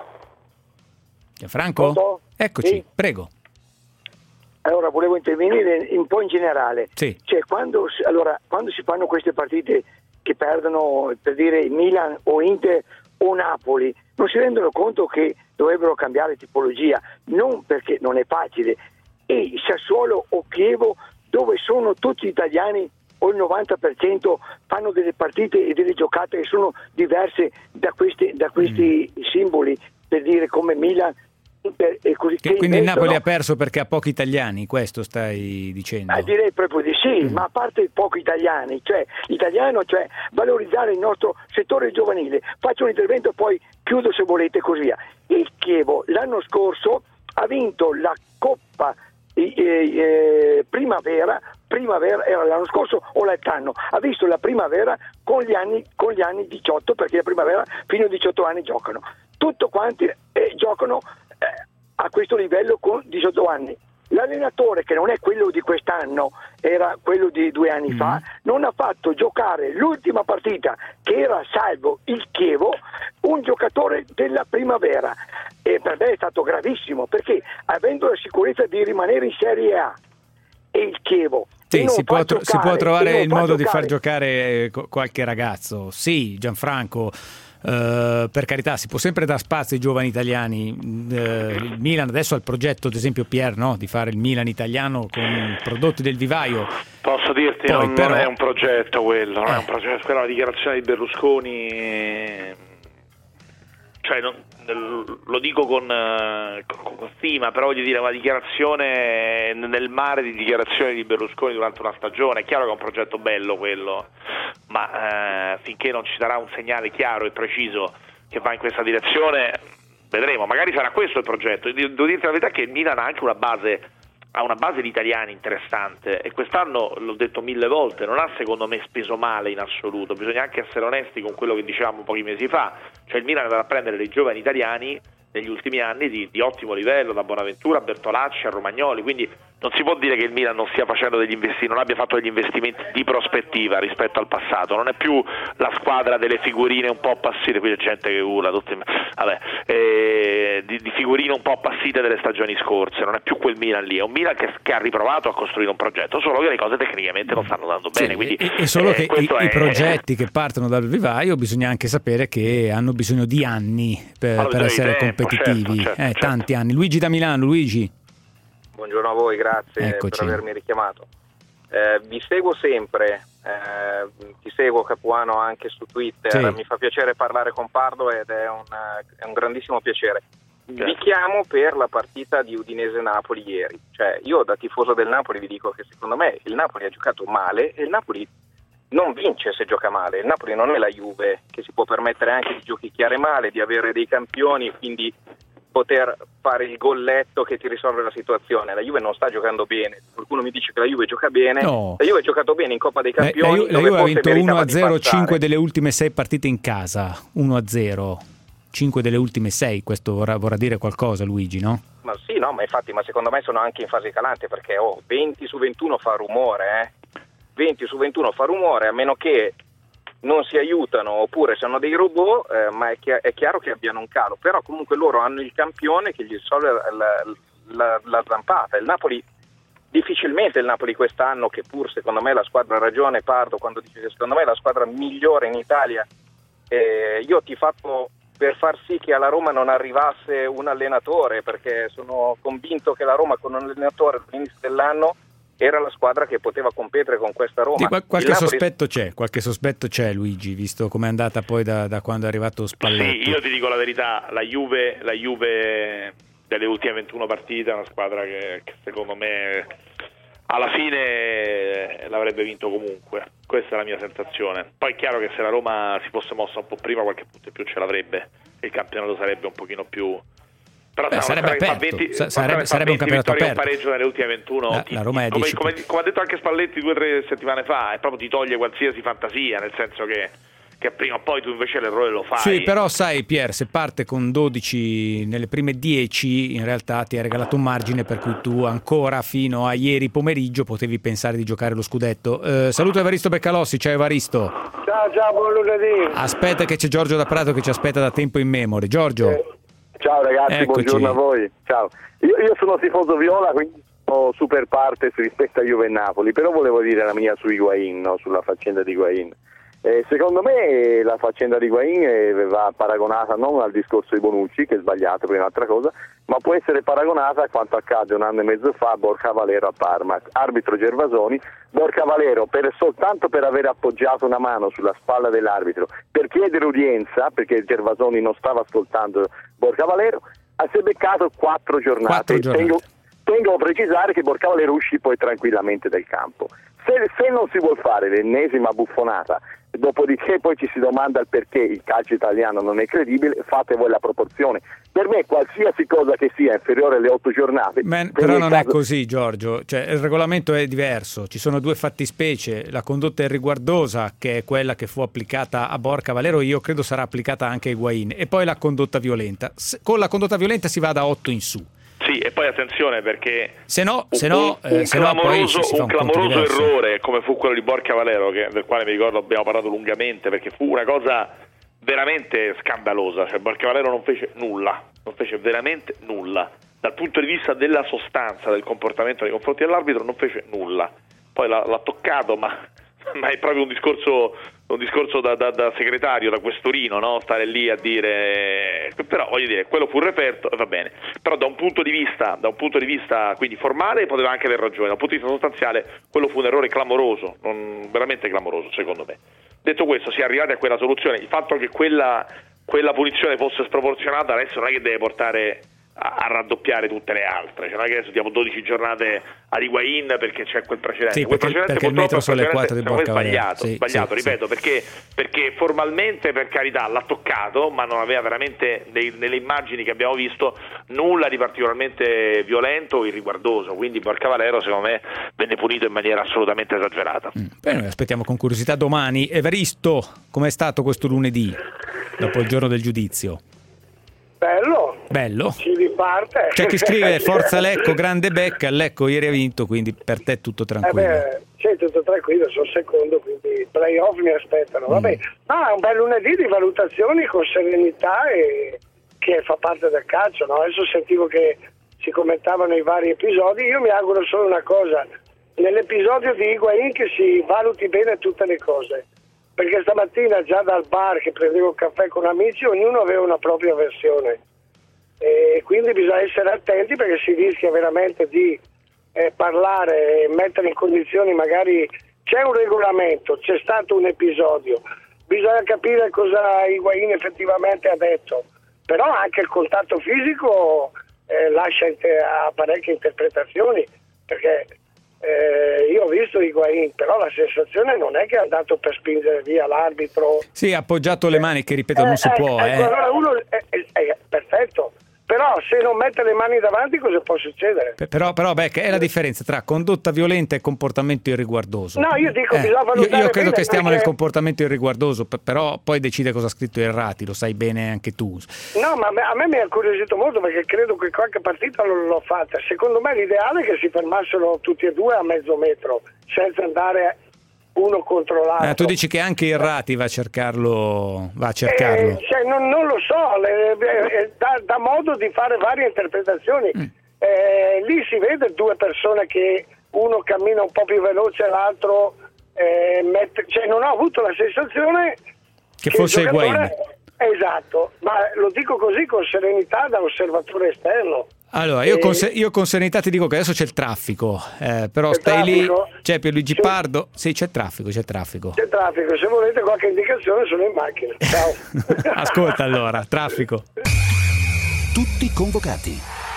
Gianfranco? Pronto? Eccoci, Sì? prego. Allora, volevo intervenire un po' in generale. Sì. Cioè, quando, allora, quando si fanno queste partite che perdono, per dire Milan o Inter o Napoli, non si rendono conto che dovrebbero cambiare tipologia, non perché non è facile. E Sassuolo o Chievo, dove sono tutti italiani o il novanta per cento, fanno delle partite e delle giocate che sono diverse da questi, da questi mm. simboli, per dire come Milan. E così che, quindi il Napoli no? ha perso perché ha pochi italiani, questo stai dicendo? Eh, direi proprio di sì, mm. ma a parte pochi italiani, cioè l'italiano, cioè valorizzare il nostro settore giovanile. Faccio un intervento e poi chiudo se volete così via. Il Chievo l'anno scorso ha vinto la Coppa eh, eh, Primavera, primavera era l'anno scorso o l'altro, ha visto la Primavera con gli anni, con gli anni diciotto, perché la Primavera fino a diciotto anni giocano. Tutto quanti eh, giocano a questo livello con diciotto anni. L'allenatore, che non è quello di quest'anno, era quello di due anni mm. fa, non ha fatto giocare l'ultima partita, che era salvo il Chievo, un giocatore della Primavera, e per me è stato gravissimo, perché avendo la sicurezza di rimanere in Serie A e il Chievo Sì, si può, tro- si può trovare il modo giocare. di far giocare qualche ragazzo. Sì, Gianfranco, eh, per carità, si può sempre dar spazio ai giovani italiani. Eh, il Milan adesso ha il progetto, ad esempio Pier, no? Di fare il Milan italiano con prodotti del vivaio. Posso dirti, Poi, non, però... non è un progetto quello, non eh. è un progetto, quella è la dichiarazione di Berlusconi, cioè non, lo dico con, con, con stima, però voglio dire, una dichiarazione nel mare di dichiarazioni di Berlusconi durante una stagione. È chiaro che è un progetto bello quello, ma eh, finché non ci sarà un segnale chiaro e preciso che va in questa direzione, vedremo, magari sarà questo il progetto. Devo dirti la verità che il Milan ha anche una base, ha una base di italiani interessante, e quest'anno, l'ho detto mille volte, non ha secondo me speso male in assoluto. Bisogna anche essere onesti con quello che dicevamo pochi mesi fa, cioè il Milan andrà a prendere dei giovani italiani negli ultimi anni di, di ottimo livello, da Bonaventura a Bertolacci a Romagnoli, quindi non si può dire che il Milan non stia facendo degli investimenti, non abbia fatto degli investimenti di prospettiva rispetto al passato. Non è più la squadra delle figurine un po' appassite, qui c'è gente che urla, tutte, vabbè, eh, di, di figurine un po' appassite delle stagioni scorse. Non è più quel Milan lì, è un Milan che, che ha riprovato a costruire un progetto, solo che le cose tecnicamente non stanno andando bene. Sì, quindi, e, e solo eh, che i, è... i progetti che partono dal vivaio bisogna anche sapere che hanno bisogno di anni per, Allora, per essere tempo, competitivi, certo, certo, eh, certo. tanti anni. Luigi da Milano. Luigi. Buongiorno a voi, grazie Eccoci. per avermi richiamato. Eh, vi seguo sempre, eh, ti seguo Capuano anche su Twitter, Sì. mi fa piacere parlare con Pardo ed è un, è un grandissimo piacere. Vi chiamo per la partita di Udinese-Napoli ieri, cioè io da tifoso del Napoli vi dico che secondo me il Napoli ha giocato male e il Napoli non vince se gioca male. Il Napoli non è la Juve che si può permettere anche di giochicchiare male, di avere dei campioni e quindi poter fare il golletto che ti risolve la situazione. La Juve non sta giocando bene, qualcuno mi dice che la Juve gioca bene, No. la Juve ha giocato bene in Coppa dei La, Campioni, la, Ju- la dove Juve ha forse vinto meritava uno a di zero passare. cinque delle ultime sei partite in casa, uno a zero, cinque delle ultime sei. Questo vorrà, vorrà dire qualcosa, Luigi, no? Ma sì, no, ma infatti, ma secondo me sono anche in fase calante, perché oh, venti su ventuno fa rumore, eh? venti su ventuno fa rumore, a meno che non si aiutano oppure sono dei robot, eh, ma è, chi- è chiaro che abbiano un calo. Però comunque loro hanno il campione che gli risolve la, la, la, la zampata. Il Napoli, difficilmente il Napoli quest'anno, che pur secondo me la squadra, ha ragione Pardo quando dice che secondo me è la squadra migliore in Italia, eh, io ti fatto per far sì che alla Roma non arrivasse un allenatore, perché sono convinto che la Roma con un allenatore all'inizio dell'anno era la squadra che poteva competere con questa Roma. Sì, qual- qualche Il Napoli- sospetto c'è, qualche sospetto c'è, Luigi, visto com'è andata poi da, da quando è arrivato Spalletti. Sì, io ti dico la verità, la Juve, la Juve delle ultime ventuno partite è una squadra che, che secondo me alla fine l'avrebbe vinto comunque, questa è la mia sensazione. Poi è chiaro che se la Roma si fosse mossa un po' prima qualche punto in più ce l'avrebbe e il campionato sarebbe un pochino più... Però Beh, no, sarebbe fa aperto, venti, sa- fa sarebbe, sarebbe un venti campionato vittorie e aperto. un pareggio nelle ultime ventuno, La, ti- la Roma è a come, dieci come, come ha detto anche Spalletti due o tre settimane fa, è proprio ti toglie qualsiasi fantasia, nel senso che, che prima o poi tu invece l'errore lo fai. Sì, però sai Pier, se parte con dodici nelle prime dieci, in realtà ti ha regalato un margine per cui tu ancora fino a ieri pomeriggio potevi pensare di giocare lo scudetto. Eh, saluto Evaristo Beccalossi, ciao Evaristo. Ciao, ciao, buon lunedì. Aspetta che c'è Giorgio da Prato che ci aspetta da tempo in memoria. Giorgio. Eh, ciao ragazzi, Eccoci. buongiorno a voi. Ciao. Io, io sono tifoso viola, quindi ho super partes rispetto a Juve e Napoli, però volevo dire la mia su Higuain, no? Sulla faccenda di Higuain. Eh, secondo me la faccenda di Higuain eh, va paragonata non al discorso di Bonucci, che è sbagliato per un'altra cosa, ma può essere paragonata a quanto accade un anno e mezzo fa a Borca Valero a Parma. Arbitro Gervasoni, Borca Valero per, soltanto per aver appoggiato una mano sulla spalla dell'arbitro per chiedere udienza, perché Gervasoni non stava ascoltando Borca Valero, si è beccato quattro giornate. Quattro giornate. Tengo, tengo a precisare che Borca Valero uscì poi tranquillamente dal campo. Se, se non si vuol fare l'ennesima buffonata, dopodiché poi ci si domanda il perché il calcio italiano non è credibile, fate voi la proporzione. Per me qualsiasi cosa che sia inferiore alle otto giornate... Man, per però me non caso... è così, Giorgio, cioè, il regolamento è diverso, ci sono due fattispecie, la condotta irriguardosa, che è quella che fu applicata a Borca Valero, io credo sarà applicata anche a Higuain, e poi la condotta violenta. Se, con la condotta violenta si va da otto in su. Sì, e poi attenzione perché se no, un, se no, un, un eh, se no poi clamoroso, si fa un un conto clamoroso diverso. errore come fu quello di Borca Valero, che, del quale mi ricordo abbiamo parlato lungamente, perché fu una cosa veramente scandalosa, cioè Borca Valero non fece nulla, non fece veramente nulla, dal punto di vista della sostanza del comportamento nei confronti dell'arbitro non fece nulla, poi l'ha, l'ha toccato, ma, ma è proprio un discorso un discorso da, da, da segretario, da questorino, no? Stare lì a dire, però voglio dire, quello fu un referto e va bene, però da un punto di vista da un punto di vista quindi formale poteva anche aver ragione, da un punto di vista sostanziale quello fu un errore clamoroso, non, veramente clamoroso secondo me. Detto questo, si è arrivati a quella soluzione, il fatto che quella, quella punizione fosse sproporzionata adesso non è che deve portare a, a raddoppiare tutte le altre, cioè non è che adesso diamo dodici giornate a Higuaín perché c'è quel precedente, sì, quel perché, precedente perché il metro sulle quattro di Borca sbagliato, sì, sbagliato sì, ripeto, sì. Perché, perché formalmente per carità l'ha toccato, ma non aveva veramente nei, nelle immagini che abbiamo visto nulla di particolarmente violento o irriguardoso, quindi Borca Valero secondo me venne punito in maniera assolutamente esagerata. Mm. Beh, noi aspettiamo con curiosità domani. Evaristo, com'è stato questo lunedì dopo il giorno del giudizio? Bello. Bello. Si riparte. C'è chi scrive Forza Lecco, grande Becca, Lecco ieri ha vinto, quindi per te è tutto tranquillo. Eh beh, sì, tutto tranquillo, sono secondo, quindi i playoff mi aspettano. Vabbè, ma è un bel lunedì di valutazioni con serenità e che fa parte del calcio, no? Adesso sentivo che si commentavano i vari episodi, io mi auguro solo una cosa, nell'episodio di Higuaín che si valuti bene tutte le cose. Perché stamattina già dal bar che prendevo il caffè con amici ognuno aveva una propria versione e quindi bisogna essere attenti perché si rischia veramente di eh, parlare e mettere in condizioni, magari c'è un regolamento, c'è stato un episodio, bisogna capire cosa Higuaín effettivamente ha detto, però anche il contatto fisico eh, lascia inter- a parecchie interpretazioni perché Eh, io ho visto Higuaín, però la sensazione non è che è andato per spingere via l'arbitro. Sì, ha appoggiato le mani, che ripeto eh, non si eh, può. Ecco, Eh. allora uno è, è, è perfetto, però se non mette le mani davanti cosa può succedere? P- Però, però beh, che è la differenza tra condotta violenta e comportamento irriguardoso. No, io dico, Eh, bisogna io, valutare io credo bene che stiamo perché- nel comportamento irriguardoso, p- però poi decide cosa ha scritto Errati, lo sai bene anche tu. No, ma a me, a me mi ha incuriosito molto perché credo che qualche partita non l'ho fatta. Secondo me l'ideale è che si fermassero tutti e due a mezzo metro, senza andare uno contro l'altro. Eh, tu dici che anche Errati va a cercarlo, va a cercarlo. Eh, cioè, non, non lo so, le, eh, dà, dà modo di fare varie interpretazioni. Mm. Eh, lì si vede due persone che uno cammina un po' più veloce e l'altro eh, mette, cioè non ho avuto la sensazione Che il fosse giocatore- Higuaín. Esatto, ma lo dico così con serenità da osservatore esterno. Allora, io Eh, con, se- io con serenità ti dico che adesso c'è il traffico, eh, però C'è stai traffico? lì, c'è Pierluigi Pardo, sì c'è traffico, c'è traffico. C'è traffico, se volete qualche indicazione sono in macchina. Ciao. Ascolta allora, traffico. Tutti convocati.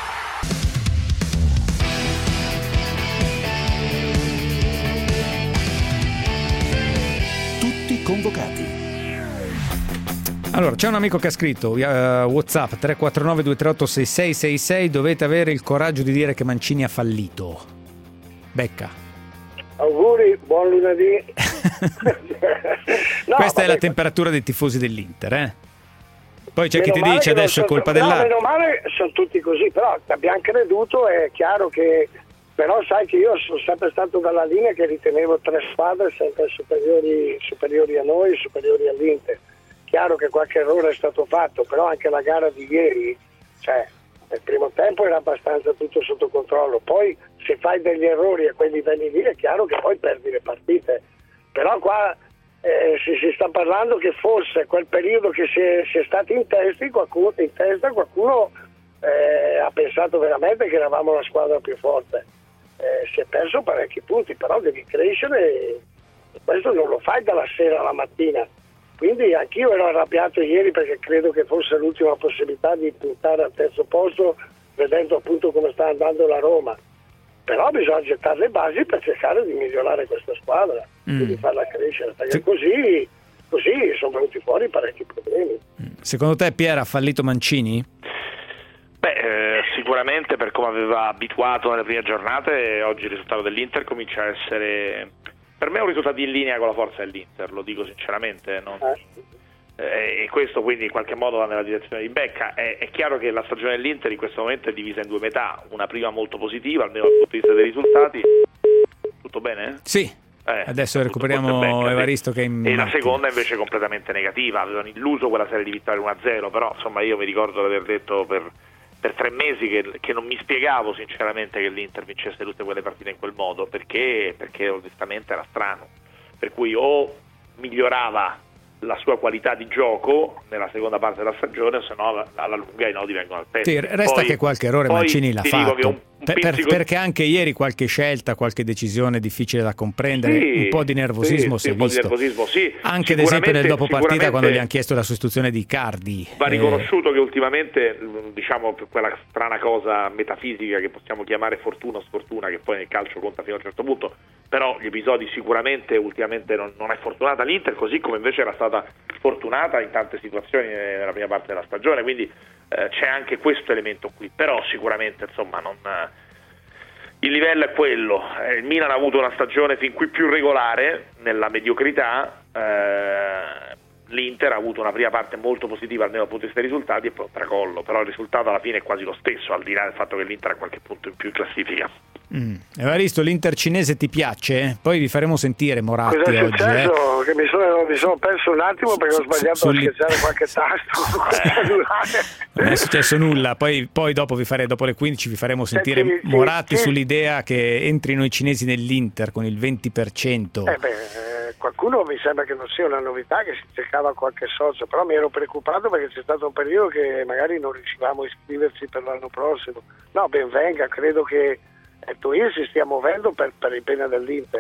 Tutti convocati. Allora, c'è un amico che ha scritto uh, WhatsApp tre quattro nove due tre otto sei sei sei sei, dovete avere il coraggio di dire che Mancini ha fallito. Becca. Auguri, buon lunedì. No, Questa è vabbè, la temperatura dei tifosi dell'Inter, eh? Poi c'è chi meno ti male dice che non adesso è sono- colpa no, dell'arbitro. meno male sono tutti così, però abbiamo creduto, è chiaro che però sai che io sono sempre stato dalla linea che ritenevo tre squadre sempre superiori, superiori a noi, superiori all'Inter. Chiaro che qualche errore è stato fatto, però anche la gara di ieri, cioè nel primo tempo era abbastanza tutto sotto controllo, poi se fai degli errori a quei livelli lì è chiaro che poi perdi le partite, però qua eh, si, si sta parlando che forse quel periodo che si è, si è stati in testa, qualcuno, in testa, qualcuno eh, ha pensato veramente che eravamo la squadra più forte, eh, si è perso parecchi punti, però devi crescere e questo non lo fai dalla sera alla mattina. Quindi anch'io ero arrabbiato ieri perché credo che fosse l'ultima possibilità di puntare al terzo posto vedendo appunto come sta andando la Roma, però bisogna gettare le basi per cercare di migliorare questa squadra Mm. e di farla crescere perché Sì. così, così sono venuti fuori parecchi problemi. Secondo te Pier ha fallito Mancini? Beh, eh, sicuramente per come aveva abituato nelle prime giornate, oggi il risultato dell'Inter comincia a essere, per me è un risultato in linea con la forza dell'Inter, lo dico sinceramente, non... eh, e questo quindi in qualche modo va nella direzione di Becca. È, è chiaro che la stagione dell'Inter in questo momento è divisa in due metà, una prima molto positiva almeno dal punto di vista dei risultati. Tutto bene? Sì. Eh, Adesso tutto recuperiamo molto Becca, sì. Evaristo che è in E la macchina. seconda invece completamente negativa, avevano illuso quella serie di vittorie uno a zero, però insomma io mi ricordo di aver detto per per tre mesi che, che non mi spiegavo sinceramente che l'Inter vincesse tutte quelle partite in quel modo, perché, perché onestamente era strano, per cui o migliorava la sua qualità di gioco nella seconda parte della stagione, o se no alla lunga i nodi vengono al pettine. Sì, resta poi, che qualche errore Mancini l'ha fatto, un, un per, pizzico... perché anche ieri qualche scelta, qualche decisione difficile da comprendere, sì, un po' di nervosismo sì, si è sì, visto, un po' di nervosismo, sì. Anche ad esempio nel dopo partita quando gli hanno chiesto la sostituzione di Icardi. Va riconosciuto eh... che ultimamente, diciamo, quella strana cosa metafisica che possiamo chiamare fortuna o sfortuna, che poi nel calcio conta fino a un certo punto, però gli episodi sicuramente ultimamente non, non è fortunata l'Inter, così come invece era stata fortunata in tante situazioni nella prima parte della stagione, quindi eh, c'è anche questo elemento qui, però sicuramente insomma non, eh, il livello è quello. eh, il Milan ha avuto una stagione fin qui più regolare nella mediocrità, eh, l'Inter ha avuto una prima parte molto positiva almeno dal punto di vista dei risultati e poi un tracollo, però il risultato alla fine è quasi lo stesso, al di là del fatto che l'Inter ha qualche punto in più in classifica. Mm. Evaristo, l'Inter cinese ti piace? Poi vi faremo sentire Moratti Cosa è oggi. successo? Eh? Che mi sono, mi sono perso un attimo perché ho sbagliato Su, a schiacciare qualche tasto. Non è successo nulla, poi, poi dopo vi fare, dopo le quindici vi faremo sentire Senti, Moratti sì, sì. sull'idea che entrino i cinesi nell'Inter con il venti per cento. Eh beh, eh, qualcuno mi sembra che non sia una novità, che si cercava qualche socio, però mi ero preoccupato perché c'è stato un periodo che magari non riuscivamo a iscriverci per l'anno prossimo. No, ben venga, credo che il Turin si stia muovendo per, per il bene dell'Inter.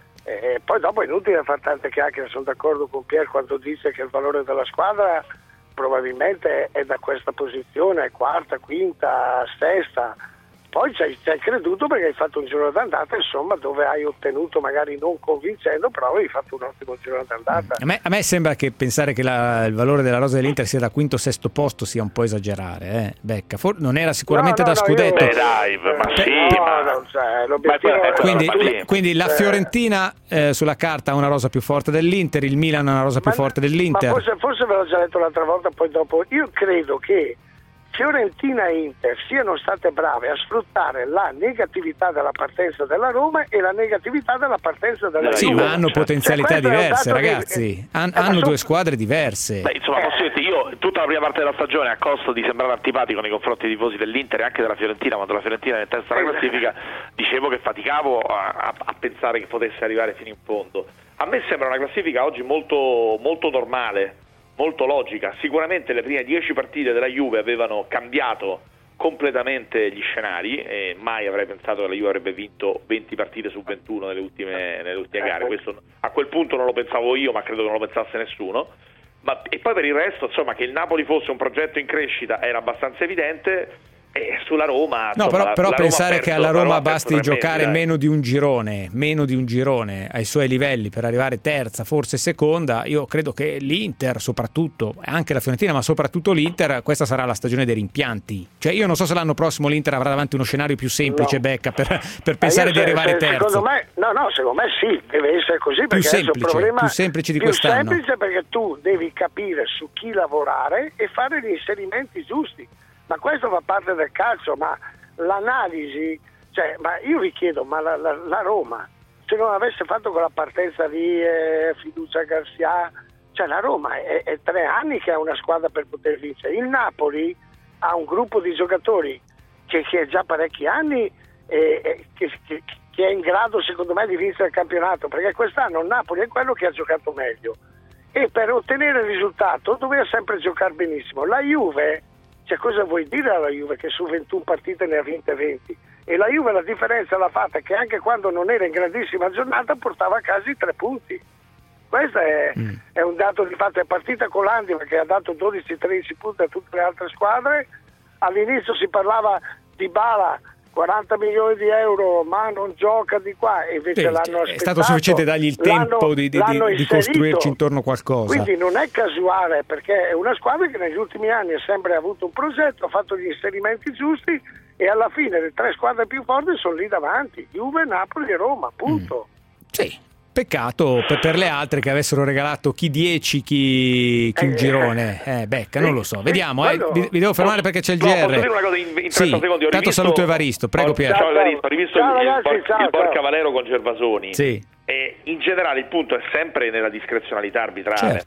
E poi dopo è inutile fare tante chiacchiere, sono d'accordo con Pier quando dice che il valore della squadra probabilmente è da questa posizione, quarta, quinta, sesta. Poi ci hai, ci hai creduto perché hai fatto un giro d'andata, insomma, dove hai ottenuto, magari non convincendo, però hai fatto un ottimo giro d'andata. A me, a me sembra che pensare che la, il valore della rosa dell'Inter sia da quinto o sesto posto sia un po' esagerare, eh? Becca, For, non era sicuramente no, no, da no, scudetto. Io... Beh dai, ma eh, sì, no, ma... non c'è, l'obiettivo ma, è... Quindi, ma sì. quindi la Eh. Fiorentina eh, sulla carta ha una rosa più forte dell'Inter, il Milan ha una rosa più Ma- forte dell'Inter. Ma forse, forse ve l'ho già detto l'altra volta, poi dopo. Io credo che Fiorentina e Inter siano state brave a sfruttare la negatività della partenza della Roma e la negatività della partenza della Sì, Juve. ma hanno potenzialità Cioè, questo è un diverse, dato di- ragazzi. Han- eh, ma hanno so- due squadre diverse. Beh, insomma, posso dirti, io tutta la prima parte della stagione, a costo di sembrare antipatico nei confronti dei tifosi dell'Inter e anche della Fiorentina, quando la Fiorentina è in testa alla classifica, dicevo che faticavo a, a, a pensare che potesse arrivare fino in fondo. A me sembra una classifica oggi molto, molto normale, molto logica. Sicuramente le prime dieci partite della Juve avevano cambiato completamente gli scenari e mai avrei pensato che la Juve avrebbe vinto venti partite su ventuno nelle ultime, nelle ultime gare. Questo, a quel punto non lo pensavo io, ma credo che non lo pensasse nessuno. Ma, e poi per il resto, insomma, che il Napoli fosse un progetto in crescita era abbastanza evidente. E sulla Roma, No, insomma, però, la- però la pensare Roma ha che perso- alla la Roma ha perso basti tre mesi, giocare dai. meno di un girone, meno di un girone ai suoi livelli per arrivare terza, forse seconda, io credo che l'Inter soprattutto, anche la Fiorentina, ma soprattutto l'Inter, questa sarà la stagione dei rimpianti. Cioè io non so se l'anno prossimo l'Inter avrà davanti uno scenario più semplice, No. Becca, per, per pensare Eh, di io se- arrivare se- terzo. Secondo me, no, no, secondo me sì, deve essere così, perché adesso il semplice, problema più semplice di più quest'anno. semplice perché tu devi capire su chi lavorare e fare gli inserimenti giusti. Ma questo fa parte del calcio, ma l'analisi, cioè, ma io vi chiedo, ma la, la, la Roma, se non avesse fatto quella partenza lì, eh, fiducia Garcia, cioè la Roma è, è tre anni che ha una squadra per poter vincere. Il Napoli ha un gruppo di giocatori che, che è già parecchi anni eh, eh, che, che, che è in grado secondo me di vincere il campionato, perché quest'anno il Napoli è quello che ha giocato meglio e per ottenere il risultato doveva sempre giocare benissimo. La Juve, cioè cosa vuoi dire alla Juve che su ventuno partite ne ha vinte venti? E la Juve la differenza l'ha fatta che anche quando non era in grandissima giornata portava a casa i tre punti. Questo è, mm. è un dato di fatto. È partita con l'Andiva che ha dato dodici tredici punti a tutte le altre squadre. All'inizio si parlava di Bala, quaranta milioni di euro, ma non gioca di qua, e invece Sì, l'hanno aspettato. è stato sufficiente dargli il tempo l'hanno, di, di, l'hanno di, di costruirci intorno a qualcosa. Quindi non è casuale, perché è una squadra che negli ultimi anni ha sempre avuto un progetto, ha fatto gli inserimenti giusti e alla fine le tre squadre più forti sono lì davanti, Juve, Napoli e Roma, punto. Mm. Sì. Peccato per, per le altre che avessero regalato chi dieci, chi, chi un Eh, girone. Eh, Becca, non lo so. sì, Vediamo, eh. quello- vi, vi devo fermare perché c'è il No, G R. posso dire una cosa in, in trenta Sì, secondi? Ho tanto rivisto, saluto Evaristo. Prego, ho, Pier. Ciao Evaristo, ho rivisto Ciao, il, ragazzi, il, Bor- ciao, il ciao. Borcavalero con Gervasoni. Sì. E in generale il punto è sempre nella discrezionalità arbitrale. Certo.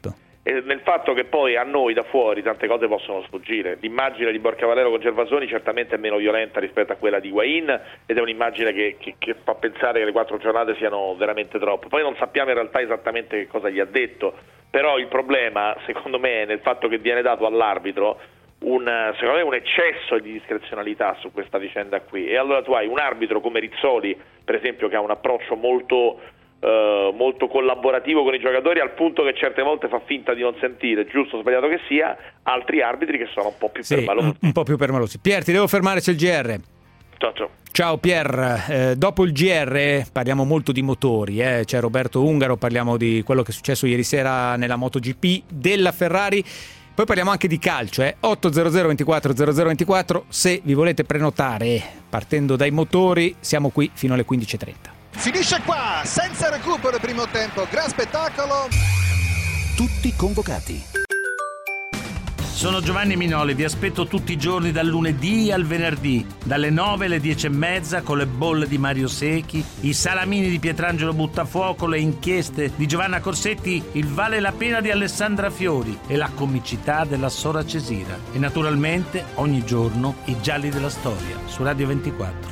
e nel fatto che poi a noi da fuori tante cose possono sfuggire. L'immagine di Borca Valero con Gervasoni certamente è meno violenta rispetto a quella di Higuaín ed è un'immagine che, che, che fa pensare che le quattro giornate siano veramente troppo. Poi non sappiamo in realtà esattamente che cosa gli ha detto, però il problema secondo me è nel fatto che viene dato all'arbitro un, secondo me un eccesso di discrezionalità su questa vicenda qui, e allora tu hai un arbitro come Rizzoli per esempio che ha un approccio molto Uh, molto collaborativo con i giocatori, al punto che certe volte fa finta di non sentire, giusto o sbagliato che sia, altri arbitri che sono un po' più sì, permalosi. Un, un po' più permalosi. Pier, ti devo fermare, c'è il G R. Ciao ciao. Ciao Pier, eh, dopo il G R parliamo molto di motori, eh. C'è Roberto Ungaro, parliamo di quello che è successo ieri sera nella MotoGP della Ferrari. Poi parliamo anche di calcio, eh. otto zero zero ventiquattro zero zero ventiquattro, se vi volete prenotare partendo dai motori siamo qui fino alle quindici e trenta. Finisce qua, senza recupero il primo tempo, gran spettacolo. Tutti convocati. Sono Giovanni Minoli, vi aspetto tutti i giorni dal lunedì al venerdì, dalle nove alle dieci e mezza con le bolle di Mario Secchi, i salamini di Pietrangelo Buttafuoco, le inchieste di Giovanna Corsetti, il Vale la pena di Alessandra Fiori e la comicità della Sora Cesira. E naturalmente ogni giorno i gialli della storia su Radio ventiquattro.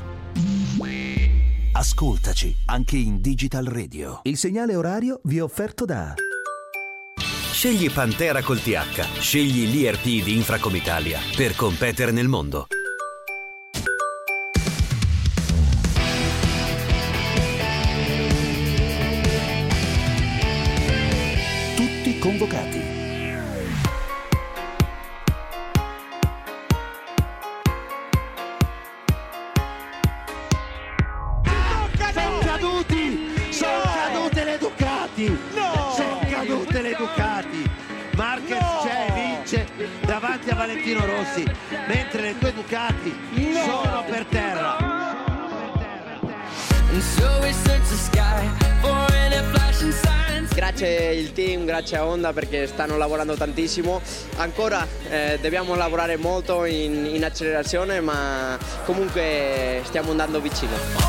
Ascoltaci anche in Digital Radio. Il segnale orario vi è offerto da... Scegli Pantera col T H. Scegli l'I R P di Infracom Italia per competere nel mondo. Tutti convocati. Marquez no! c'è, vince davanti a Valentino Rossi, mentre le due Ducati no! sono per terra. Grazie il team, grazie a Honda perché stanno lavorando tantissimo. Ancora eh, dobbiamo lavorare molto in, in accelerazione, ma comunque stiamo andando vicino.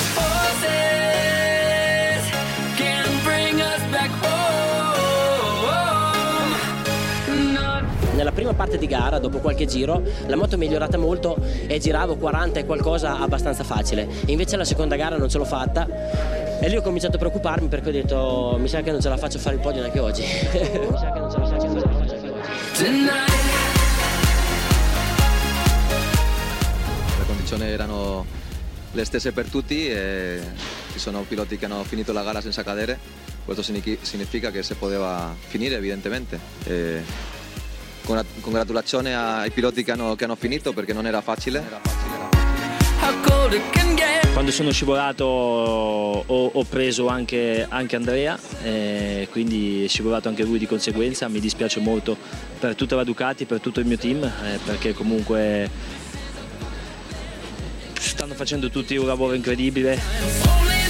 Nella prima parte di gara, dopo qualche giro, la moto è migliorata molto e giravo quaranta e qualcosa abbastanza facile. E invece la seconda gara non ce l'ho fatta e lì ho cominciato a preoccuparmi perché ho detto mi sa che non ce la faccio fare il podio neanche oggi. Mi sa che non ce la faccio fare il podio neanche oggi. Le condizioni erano le stesse per tutti e ci sono piloti che hanno finito la gara senza cadere. Questo significa che si poteva finire evidentemente. E congratulazioni ai piloti che hanno, che hanno finito perché non era facile. Quando sono scivolato ho, ho preso anche, anche Andrea, eh, quindi è scivolato anche lui di conseguenza. Mi dispiace molto per tutta la Ducati, per tutto il mio team, eh, perché comunque stanno facendo tutti un lavoro incredibile.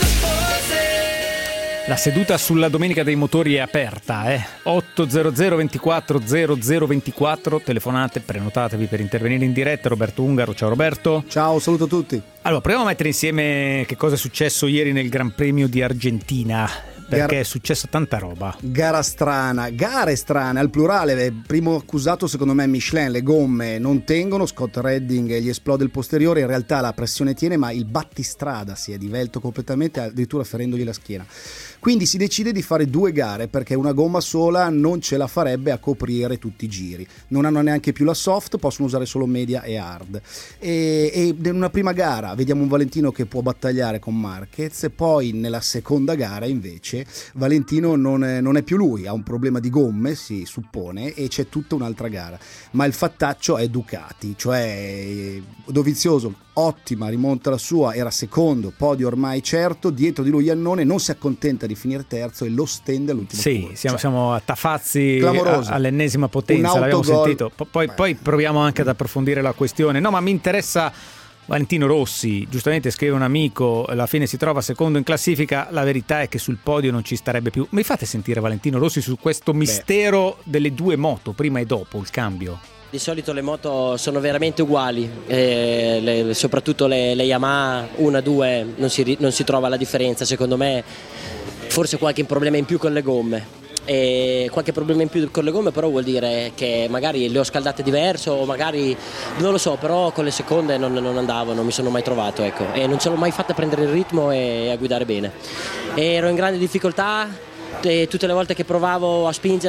La seduta sulla domenica dei motori è aperta, eh? otto zero zero ventiquattro zero zero ventiquattro, telefonate, prenotatevi per intervenire in diretta. Roberto Ungaro, ciao Roberto. Ciao, saluto tutti. Allora, proviamo a mettere insieme che cosa è successo ieri nel Gran Premio di Argentina, perché Gar- è successa tanta roba. Gara strana, gare strane al plurale. Primo accusato secondo me è Michelin, le gomme non tengono, Scott Redding gli esplode il posteriore, in realtà la pressione tiene ma il battistrada si è divelto completamente, addirittura ferendogli la schiena. Quindi si decide di fare due gare perché una gomma sola non ce la farebbe a coprire tutti i giri. Non hanno neanche più la soft, possono usare solo media e hard. E, e in una prima gara vediamo un Valentino che può battagliare con Marquez, e poi nella seconda gara invece Valentino non è, non è più lui, ha un problema di gomme si suppone e c'è tutta un'altra gara. Ma il fattaccio è Ducati, cioè Dovizioso ottima, rimonta la sua, era secondo, podio ormai certo, dietro di lui Iannone, non si accontenta di finire terzo e lo stende all'ultimo sì, turno. siamo, cioè, siamo a Tafazzi a, all'ennesima potenza, l'abbiamo sentito. Poi, poi proviamo anche ad approfondire la questione. No, ma mi interessa Valentino Rossi, giustamente scrive un amico, alla fine si trova secondo in classifica, la verità è che sul podio non ci starebbe più. Mi fate sentire Valentino Rossi su questo mistero Beh. delle due moto, prima e dopo il cambio? Di solito le moto sono veramente uguali, eh, le, soprattutto le, le Yamaha uno due non si, non si trova la differenza, secondo me forse qualche problema in più con le gomme. e qualche problema in più con le gomme, però vuol dire che magari le ho scaldate diverso o magari non lo so, però con le seconde non, non andavo, non mi sono mai trovato, ecco, e non ce l'ho mai fatta prendere il ritmo e a guidare bene. E ero in grande difficoltà e tutte le volte che provavo a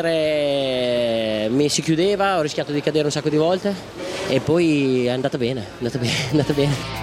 spingere mi si chiudeva, ho rischiato di cadere un sacco di volte e poi è andata bene, è andata bene, è andata bene.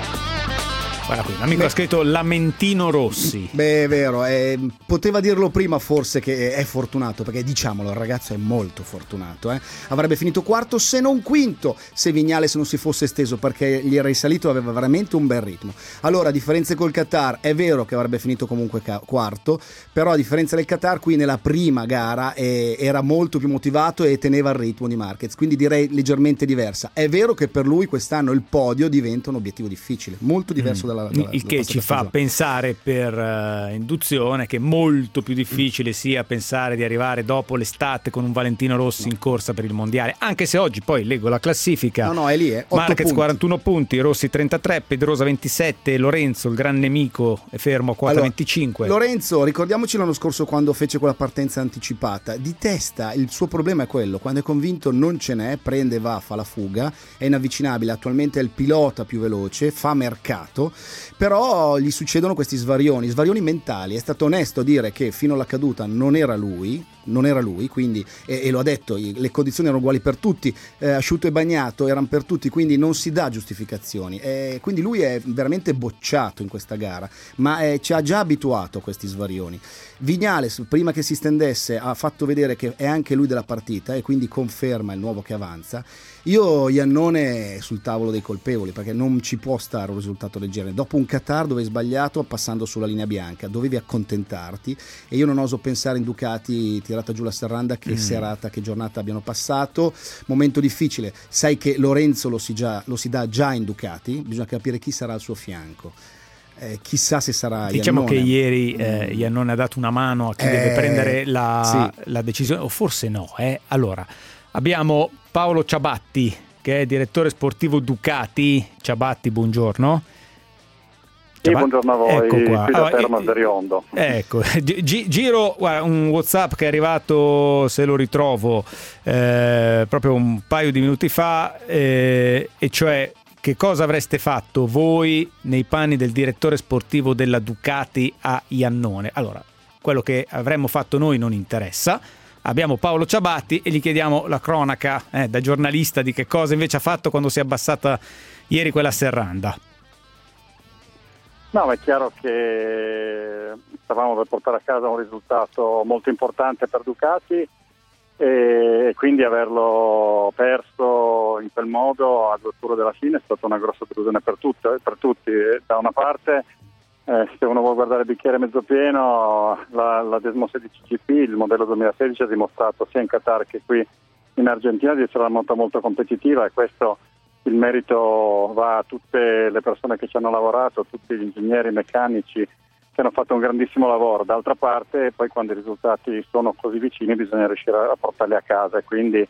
Guarda qui, l'amico Beh. ha scritto Lamentino Rossi. Beh, è vero, eh, poteva dirlo prima forse che è fortunato, perché diciamolo, il ragazzo è molto fortunato, eh. Avrebbe finito quarto se non quinto se Viñales non si fosse esteso, perché gli era risalito, aveva veramente un bel ritmo. Allora, a differenza col Qatar, è vero che avrebbe finito comunque ca- quarto, però a differenza del Qatar qui nella prima gara eh, era molto più motivato e teneva il ritmo di Marquez, quindi direi leggermente diversa. È vero che per lui quest'anno il podio diventa un obiettivo difficile, molto diverso mm. dalla Dalla, il che ci fa pensare per uh, induzione che molto più difficile sia pensare di arrivare dopo l'estate con un Valentino Rossi in corsa per il mondiale, anche se oggi poi leggo la classifica. No, no, è lì, eh. Marquez punti. quarantuno punti, Rossi trentatré, Pedrosa ventisette, Lorenzo il gran nemico è fermo a quota allora, venticinque. Lorenzo, ricordiamoci l'anno scorso quando fece quella partenza anticipata, di testa il suo problema è quello, quando è convinto non ce n'è, prende, va, fa la fuga, è inavvicinabile, attualmente è il pilota più veloce, fa mercato, però gli succedono questi svarioni, svarioni mentali. È stato onesto a dire che fino alla caduta non era lui, non era lui, quindi e, e lo ha detto, le condizioni erano uguali per tutti, eh, asciutto e bagnato erano per tutti, quindi non si dà giustificazioni, eh, quindi lui è veramente bocciato in questa gara, ma eh, ci ha già abituato a questi svarioni. Viñales, prima che si stendesse, ha fatto vedere che è anche lui della partita e quindi conferma il nuovo che avanza. Io Iannone sul tavolo dei colpevoli, perché non ci può stare un risultato del genere dopo un Qatar dove hai sbagliato passando sulla linea bianca, dovevi accontentarti, e io non oso pensare in Ducati tirata giù la serranda che mm. serata, che giornata abbiano passato, momento difficile, sai che Lorenzo lo si, già, lo si dà già in Ducati, bisogna capire chi sarà al suo fianco. Eh, chissà se sarà diciamo Iannone. Che ieri eh, Iannone ha dato una mano a chi eh, deve prendere la, sì. la decisione, o forse no eh. Allora abbiamo Paolo Ciabatti che è direttore sportivo Ducati. Ciabatti, buongiorno. Sì, buongiorno a voi, ecco qua. qui da Allora, Termas di Riondo. Ecco, gi- giro guarda, un WhatsApp che è arrivato, se lo ritrovo, eh, proprio un paio di minuti fa, eh, e cioè che cosa avreste fatto voi nei panni del direttore sportivo della Ducati a Iannone? Allora, quello che avremmo fatto noi non interessa. Abbiamo Paolo Ciabatti e gli chiediamo la cronaca eh, da giornalista di che cosa invece ha fatto quando si è abbassata ieri quella serranda. No, ma è chiaro che stavamo per portare a casa un risultato molto importante per Ducati e quindi averlo perso in quel modo a due turni della fine è stata una grossa delusione per, tutte, per tutti. Da una parte, eh, se uno vuole guardare il bicchiere mezzo pieno, la, la Desmo sedici G P, il modello duemilasedici, ha dimostrato sia in Qatar che qui in Argentina di essere una moto molto competitiva, e questo il merito va a tutte le persone che ci hanno lavorato, tutti gli ingegneri, i meccanici che hanno fatto un grandissimo lavoro. D'altra parte, poi quando i risultati sono così vicini bisogna riuscire a portarli a casa, e quindi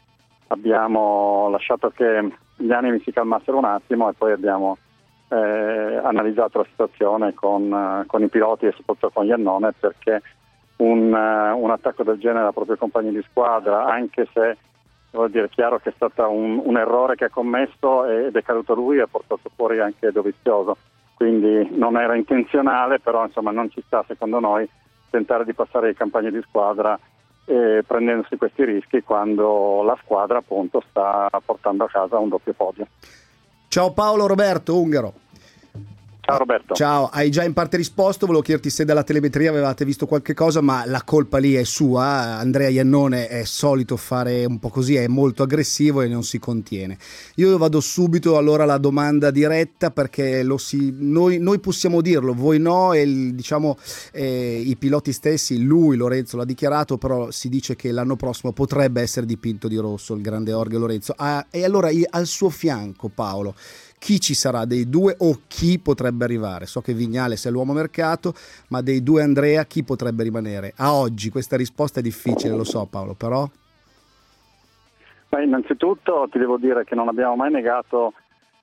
abbiamo lasciato che gli animi si calmassero un attimo e poi abbiamo eh, analizzato la situazione con, con i piloti e soprattutto con Iannone, perché un, un attacco del genere alla propria compagnia di squadra, anche se devo dire chiaro che è stato un, un errore che ha commesso ed è caduto lui, ha portato fuori anche Dovizioso, quindi non era intenzionale, però insomma non ci sta secondo noi tentare di passare le campagne di squadra eh, prendendosi questi rischi quando la squadra appunto sta portando a casa un doppio podio. Ciao Paolo, Roberto Ungaro. Ciao Roberto. Ciao, hai già in parte risposto, volevo chiederti se dalla telemetria avevate visto qualche cosa, ma la colpa lì è sua. Andrea Iannone è solito fare un po' così, è molto aggressivo e non si contiene. Io vado subito allora alla domanda diretta, perché lo si, noi, noi possiamo dirlo, voi no, e il, diciamo eh, i piloti stessi, lui Lorenzo l'ha dichiarato, però si dice che l'anno prossimo potrebbe essere dipinto di rosso il grande Jorge Lorenzo. Ah, e allora al suo fianco Paolo, chi ci sarà dei due o chi potrebbe arrivare? So che Viñales è l'uomo mercato, ma dei due Andrea chi potrebbe rimanere? A oggi questa risposta è difficile, lo so Paolo, però... Beh, innanzitutto ti devo dire che non abbiamo mai negato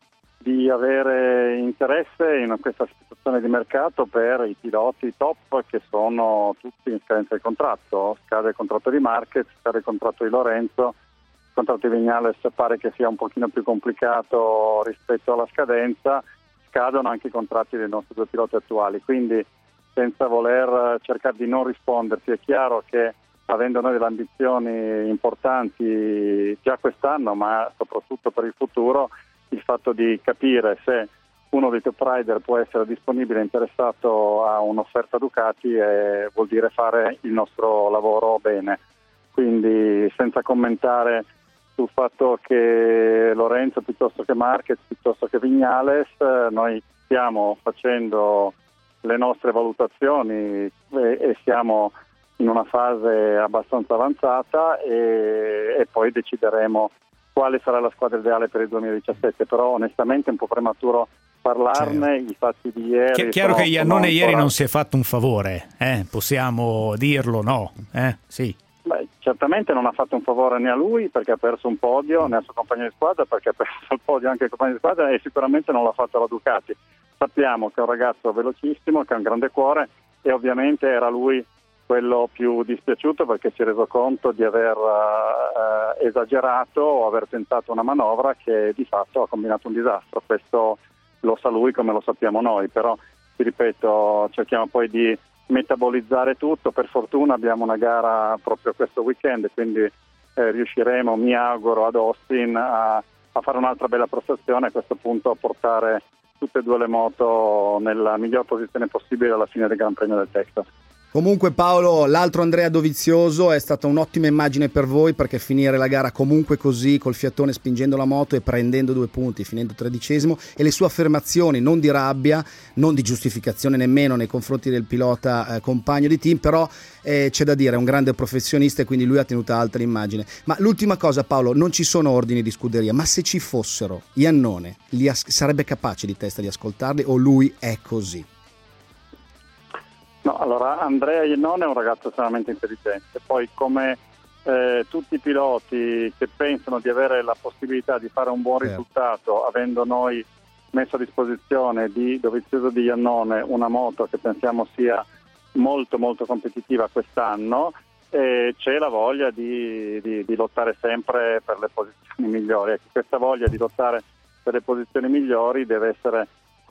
di avere interesse in questa situazione di mercato per i piloti top che sono tutti in scadenza di contratto. Scade il contratto di Marquez, scade il contratto di Lorenzo, il contratto di Viñales pare che sia un pochino più complicato rispetto alla scadenza, scadono anche i contratti dei nostri due piloti attuali, quindi senza voler cercare di non risponderti, è chiaro che avendo noi delle ambizioni importanti già quest'anno ma soprattutto per il futuro, il fatto di capire se uno dei top rider può essere disponibile e interessato a un'offerta Ducati eh, vuol dire fare il nostro lavoro bene. Quindi senza commentare sul fatto che Lorenzo piuttosto che Marquez, piuttosto che Viñales, eh, noi stiamo facendo le nostre valutazioni e, e siamo in una fase abbastanza avanzata e, e poi decideremo quale sarà la squadra ideale per il duemiladiciassette, però onestamente è un po' prematuro parlarne, certo. I fatti di ieri... È chiaro che Iannone ancora... ieri non si è fatto un favore, eh? Possiamo dirlo, no? Eh? Sì. Beh, certamente non ha fatto un favore né a lui perché ha perso un podio, né al suo compagno di squadra perché ha perso il podio anche il compagno di squadra e sicuramente non l'ha fatto la Ducati. Sappiamo che è un ragazzo velocissimo, che ha un grande cuore e ovviamente era lui quello più dispiaciuto perché si è reso conto di aver uh, esagerato o aver tentato una manovra che di fatto ha combinato un disastro. Questo lo sa lui come lo sappiamo noi, però ti ripeto, cerchiamo poi di metabolizzare tutto. Per fortuna abbiamo una gara proprio questo weekend, quindi eh, riusciremo, mi auguro, ad Austin a, a fare un'altra bella prestazione, a questo punto a portare tutte e due le moto nella miglior posizione possibile alla fine del Gran Premio del Texas. Comunque Paolo, l'altro Andrea Dovizioso è stata un'ottima immagine per voi perché finire la gara comunque così col fiatone spingendo la moto e prendendo due punti, finendo tredicesimo, e le sue affermazioni non di rabbia, non di giustificazione nemmeno nei confronti del pilota eh, compagno di team, però eh, c'è da dire, è un grande professionista e quindi lui ha tenuto alta l'immagine. Ma l'ultima cosa Paolo, non ci sono ordini di scuderia, ma se ci fossero, Iannone li as- sarebbe capace di testa di ascoltarli o lui è così? No, allora Andrea Iannone è un ragazzo estremamente intelligente, poi come eh, tutti i piloti che pensano di avere la possibilità di fare un buon certo. risultato, avendo noi messo a disposizione di Dovizioso di Iannone una moto che pensiamo sia molto molto competitiva quest'anno, eh, c'è la voglia di, di, di lottare sempre per le posizioni migliori. E questa voglia di lottare per le posizioni migliori deve essere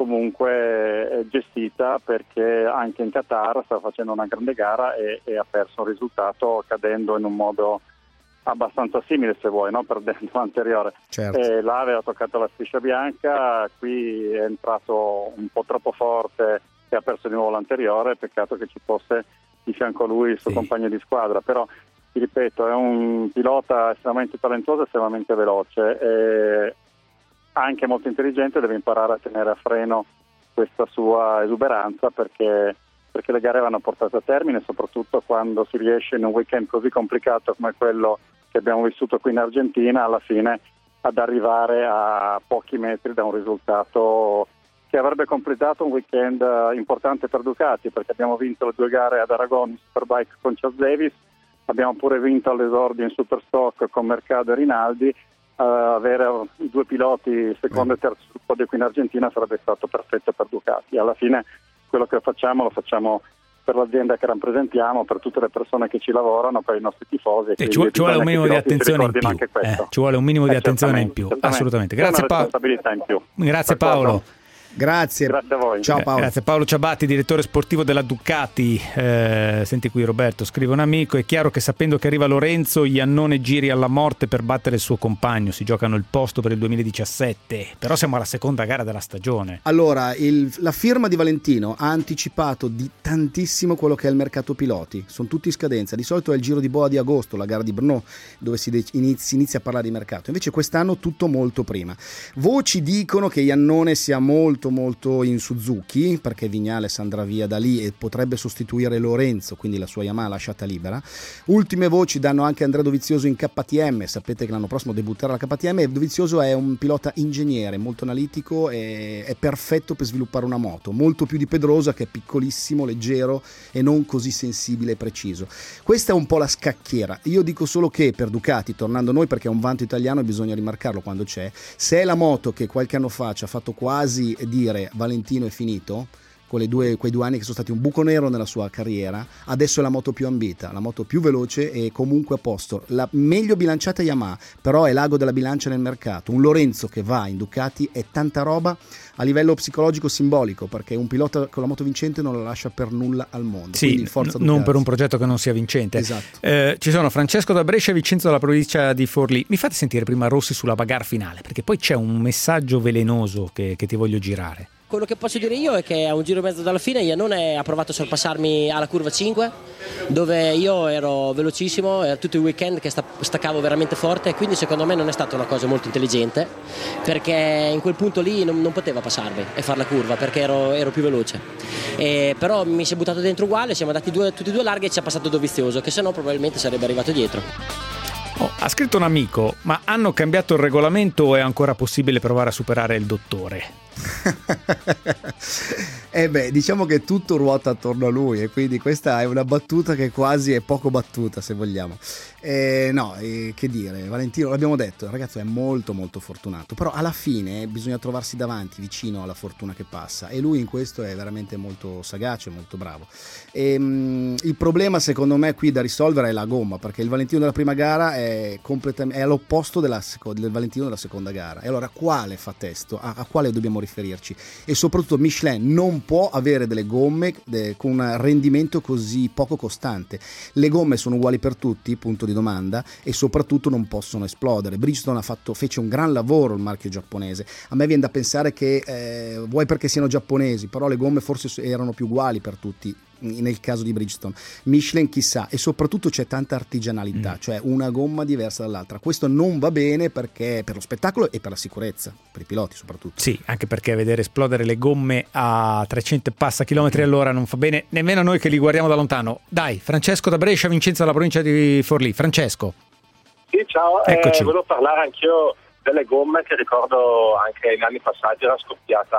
comunque gestita perché anche in Qatar sta facendo una grande gara e, e ha perso un risultato cadendo in un modo abbastanza simile, se vuoi, no? Perdendo l'anteriore. Certo. E là aveva toccato la striscia bianca, qui è entrato un po' troppo forte e ha perso di nuovo l'anteriore, peccato che ci fosse di fianco a lui il suo sì. compagno di squadra, però ti ripeto è un pilota estremamente talentuoso e estremamente veloce e anche molto intelligente, deve imparare a tenere a freno questa sua esuberanza perché, perché le gare vanno portate a termine, soprattutto quando si riesce in un weekend così complicato come quello che abbiamo vissuto qui in Argentina, alla fine ad arrivare a pochi metri da un risultato che avrebbe completato un weekend importante per Ducati, perché abbiamo vinto le due gare ad Aragon in Superbike con Chaz Davis, abbiamo pure vinto all'esordio in Superstock con Mercado e Rinaldi. Uh, avere i due piloti secondo e terzo sul podio qui in Argentina sarebbe stato perfetto per Ducati. Alla fine quello che facciamo lo facciamo per l'azienda che rappresentiamo, per tutte le persone che ci lavorano, per i nostri tifosi. E ci, ci vuole un minimo di attenzione in più. Eh, ci vuole un minimo di eh, attenzione in più, assolutamente. Grazie Paolo. In più. Grazie Paolo. Grazie. Grazie a voi. Ciao Paolo. Eh, grazie Paolo Ciabatti, direttore sportivo della Ducati. Eh, senti qui Roberto, scrive un amico, è chiaro che sapendo che arriva Lorenzo, Iannone giri alla morte per battere il suo compagno, si giocano il posto per il duemiladiciassette, però siamo alla seconda gara della stagione. Allora, il, la firma di Valentino ha anticipato di tantissimo quello che è il mercato piloti, sono tutti in scadenza, di solito è il Giro di Boa di agosto, la gara di Brno, dove si, de- inizi, si inizia a parlare di mercato, invece quest'anno tutto molto prima. Voci dicono che Iannone sia molto molto molto in Suzuki, perché Viñales andrà via da lì e potrebbe sostituire Lorenzo, quindi la sua Yamaha lasciata libera. Ultime voci danno anche Andrea Dovizioso in K T M, sapete che l'anno prossimo debutterà la K T M, e Dovizioso è un pilota ingegnere, molto analitico e è perfetto per sviluppare una moto, molto più di Pedrosa che è piccolissimo, leggero e non così sensibile e preciso. Questa è un po' la scacchiera. Io dico solo che per Ducati, tornando a noi perché è un vanto italiano e bisogna rimarcarlo quando c'è, se è la moto che qualche anno fa ci ha fatto quasi dire Valentino è finito, con le due, quei due anni che sono stati un buco nero nella sua carriera, adesso è la moto più ambita, la moto più veloce e comunque a posto, la meglio bilanciata Yamaha, però è l'ago della bilancia nel mercato. Un Lorenzo che va in Ducati è tanta roba a livello psicologico simbolico, perché un pilota con la moto vincente non la lascia per nulla al mondo. Sì, Quindi forza n- non per un progetto che non sia vincente. Esatto. Eh, ci sono Francesco da Brescia e Vincenzo dalla provincia di Forlì. Mi fate sentire prima Rossi sulla bagarre finale, perché poi c'è un messaggio velenoso che, che ti voglio girare. Quello che posso dire io è che a un giro e mezzo dalla fine Iannone ha provato a sorpassarmi alla curva cinque, dove io ero velocissimo, era tutto il weekend che staccavo veramente forte, e quindi secondo me non è stata una cosa molto intelligente, perché in quel punto lì non, non poteva passarmi e fare la curva perché ero, ero più veloce. E però mi si è buttato dentro uguale, siamo andati due, tutti e due larghe e ci ha passato Dovizioso, che sennò probabilmente sarebbe arrivato dietro. Oh, ha scritto un amico, ma hanno cambiato il regolamento o è ancora possibile provare a superare il dottore? Eh beh, diciamo che tutto ruota attorno a lui e quindi questa è una battuta che quasi è poco battuta, se vogliamo. Eh, no, eh, che dire, Valentino, l'abbiamo detto, il ragazzo è molto molto fortunato, però alla fine bisogna trovarsi davanti, vicino alla fortuna che passa, e lui in questo è veramente molto sagace, molto bravo. E, mh, il problema secondo me qui da risolvere è la gomma, perché il Valentino della prima gara è, completamente, è all'opposto della seco- del Valentino della seconda gara, e allora quale fa testo? A, a quale dobbiamo riferirci? E soprattutto Michelin non può avere delle gomme de, con un rendimento così poco costante. Le gomme sono uguali per tutti, punto di domanda, e soprattutto non possono esplodere. Bridgestone ha fatto, fece un gran lavoro il marchio giapponese. A me viene da pensare che eh, vuoi perché siano giapponesi, però le gomme forse erano più uguali per tutti nel caso di Bridgestone. Michelin chissà, e soprattutto c'è tanta artigianalità, mm. cioè una gomma diversa dall'altra. Questo non va bene perché per lo spettacolo e per la sicurezza, per i piloti soprattutto. Sì, anche perché vedere esplodere le gomme a trecento e passa chilometri all'ora non fa bene nemmeno a noi che li guardiamo da lontano. Dai, Francesco da Brescia, Vincenzo dalla provincia di Forlì. Francesco. Sì, ciao, Eccoci. Eh, volevo parlare anch'io delle gomme, che ricordo anche negli anni passati era scoppiata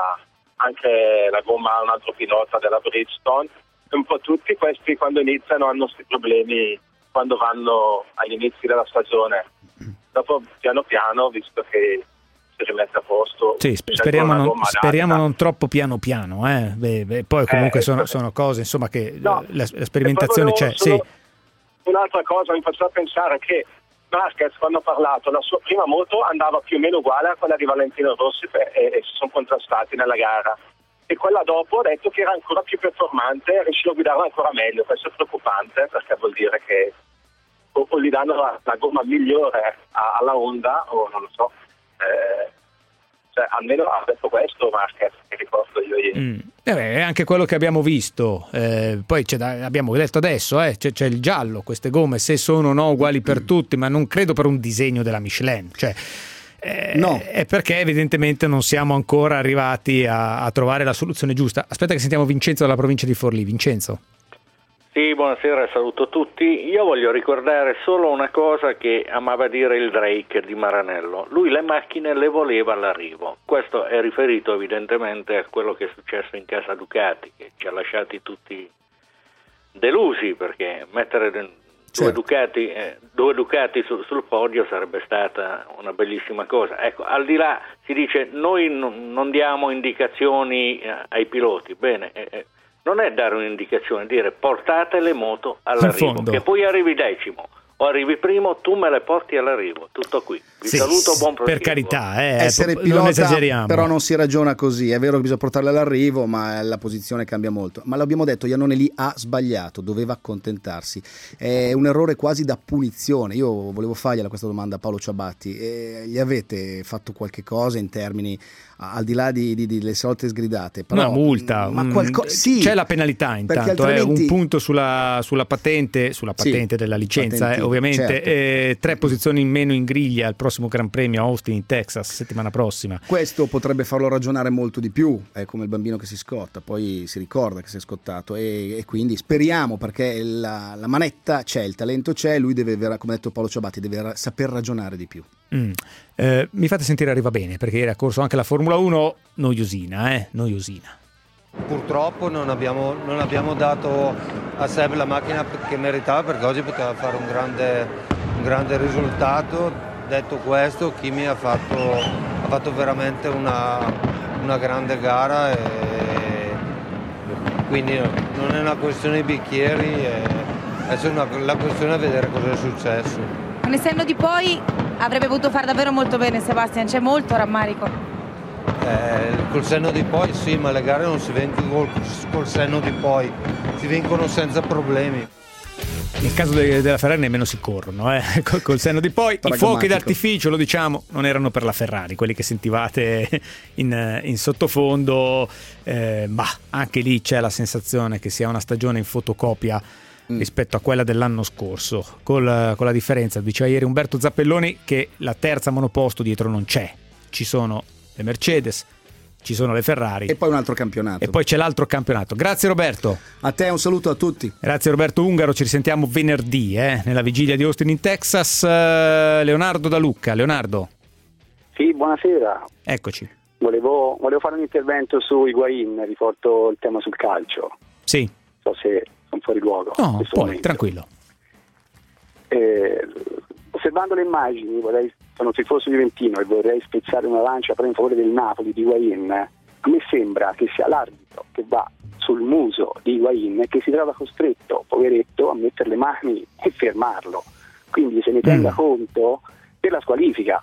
anche la gomma a un altro pilota della Bridgestone. Un po' tutti questi quando iniziano hanno questi problemi quando vanno agli inizi della stagione. Dopo piano piano, visto che si rimette a posto, sì, speriamo, non, speriamo non troppo piano piano, eh. beh, beh, poi comunque eh, sono, sono cose insomma che no, la, la sperimentazione c'è. Sì. Un'altra cosa mi faceva pensare che Marquez, quando ha parlato, la sua prima moto andava più o meno uguale a quella di Valentino Rossi e, e si sono contrastati nella gara, e quella dopo ha detto che era ancora più performante e riusciva a guidarla ancora meglio. Questo è preoccupante perché vuol dire che o, o gli danno la, la gomma migliore a, alla Honda o non lo so, eh, cioè, almeno ha detto questo Marquez, che ricordo io ieri. Mm. Eh beh, è anche quello che abbiamo visto, eh, poi c'è da, abbiamo detto adesso, eh, c'è, c'è il giallo, queste gomme se sono o no uguali per tutti, ma non credo per un disegno della Michelin, cioè eh, no. È perché evidentemente non siamo ancora arrivati a, a trovare la soluzione giusta. Aspetta che sentiamo Vincenzo dalla provincia di Forlì. Vincenzo. Sì, buonasera, saluto tutti. Io voglio ricordare solo una cosa che amava dire il Drake di Maranello. Lui le macchine le voleva all'arrivo. Questo è riferito evidentemente a quello che è successo in casa Ducati, che ci ha lasciati tutti delusi, perché mettere due certo. Ducati, eh, due Ducati sul, sul podio sarebbe stata una bellissima cosa. Ecco, al di là si dice noi n- non diamo indicazioni eh, ai piloti. Bene, eh, non è dare un'indicazione, dire portate le moto all'arrivo, che poi arrivi decimo o arrivi primo, tu me le porti all'arrivo, tutto qui. Vi sì, saluto, buon proseguo. Per carità, eh, essere non pilota, esageriamo. Però non si ragiona così, è vero che bisogna portarle all'arrivo, ma la posizione cambia molto. Ma l'abbiamo detto, Iannone lì ha sbagliato, doveva accontentarsi. È un errore quasi da punizione. Io volevo fargliela questa domanda a Paolo Ciabatti. E gli avete fatto qualche cosa in termini, al di là di, di, di le solite sgridate? Però, una multa, ma un, qualco- sì, c'è la penalità intanto, altrimenti... eh, un punto sulla, sulla patente, sulla patente sì, della licenza, patentino. ovviamente, certo. eh, tre posizioni in meno in griglia al prossimo Gran Premio a Austin in Texas settimana prossima. Questo potrebbe farlo ragionare molto di più, è come il bambino che si scotta, poi si ricorda che si è scottato e, e quindi speriamo, perché la, la manetta c'è, il talento c'è, lui deve, come ha detto Paolo Ciabatti, deve ra- saper ragionare di più. Mm. Eh, mi fate sentire arriva bene, perché ieri ha corso anche la Formula uno, noiosina, eh? noiosina. Purtroppo non abbiamo, non abbiamo dato a Seb la macchina che meritava, perché oggi poteva fare un grande, un grande risultato. Detto questo, Kimi ha fatto, ha fatto veramente una, una grande gara e quindi non è una questione di bicchieri, è, è una, la questione è vedere cosa è successo. Con il senno di poi avrebbe potuto fare davvero molto bene Sebastian, c'è molto rammarico. Eh, col senno di poi sì, ma le gare non si vincono col, col senno di poi, si vincono senza problemi. Nel caso de- della Ferrari nemmeno si corrono, eh? col, col senno di poi. I fuochi d'artificio, lo diciamo, non erano per la Ferrari, quelli che sentivate in, in sottofondo, eh, ma anche lì c'è la sensazione che sia una stagione in fotocopia mm. rispetto a quella dell'anno scorso, col, con la differenza, diceva ieri Umberto Zappelloni, che la terza monoposto dietro non c'è, ci sono le Mercedes, ci sono le Ferrari e poi un altro campionato e poi c'è l'altro campionato. Grazie Roberto. A te un saluto a tutti. Grazie Roberto Ungaro, ci risentiamo venerdì eh, nella vigilia di Austin in Texas. Leonardo da Lucca. Leonardo. Sì, buonasera. Eccoci. Volevo, volevo fare un intervento su Higuaín, riporto il tema sul calcio. Sì. Non so se sono fuori luogo. No, poi momento. tranquillo. Eh, osservando le immagini, vorrei, sono tifoso juventino e vorrei spezzare una lancia però in favore del Napoli di Higuaín. A me sembra che sia l'arbitro che va sul muso di Higuaín e che si trova costretto, poveretto, a mettere le mani e fermarlo. Quindi se ne tenga mm. conto per la squalifica.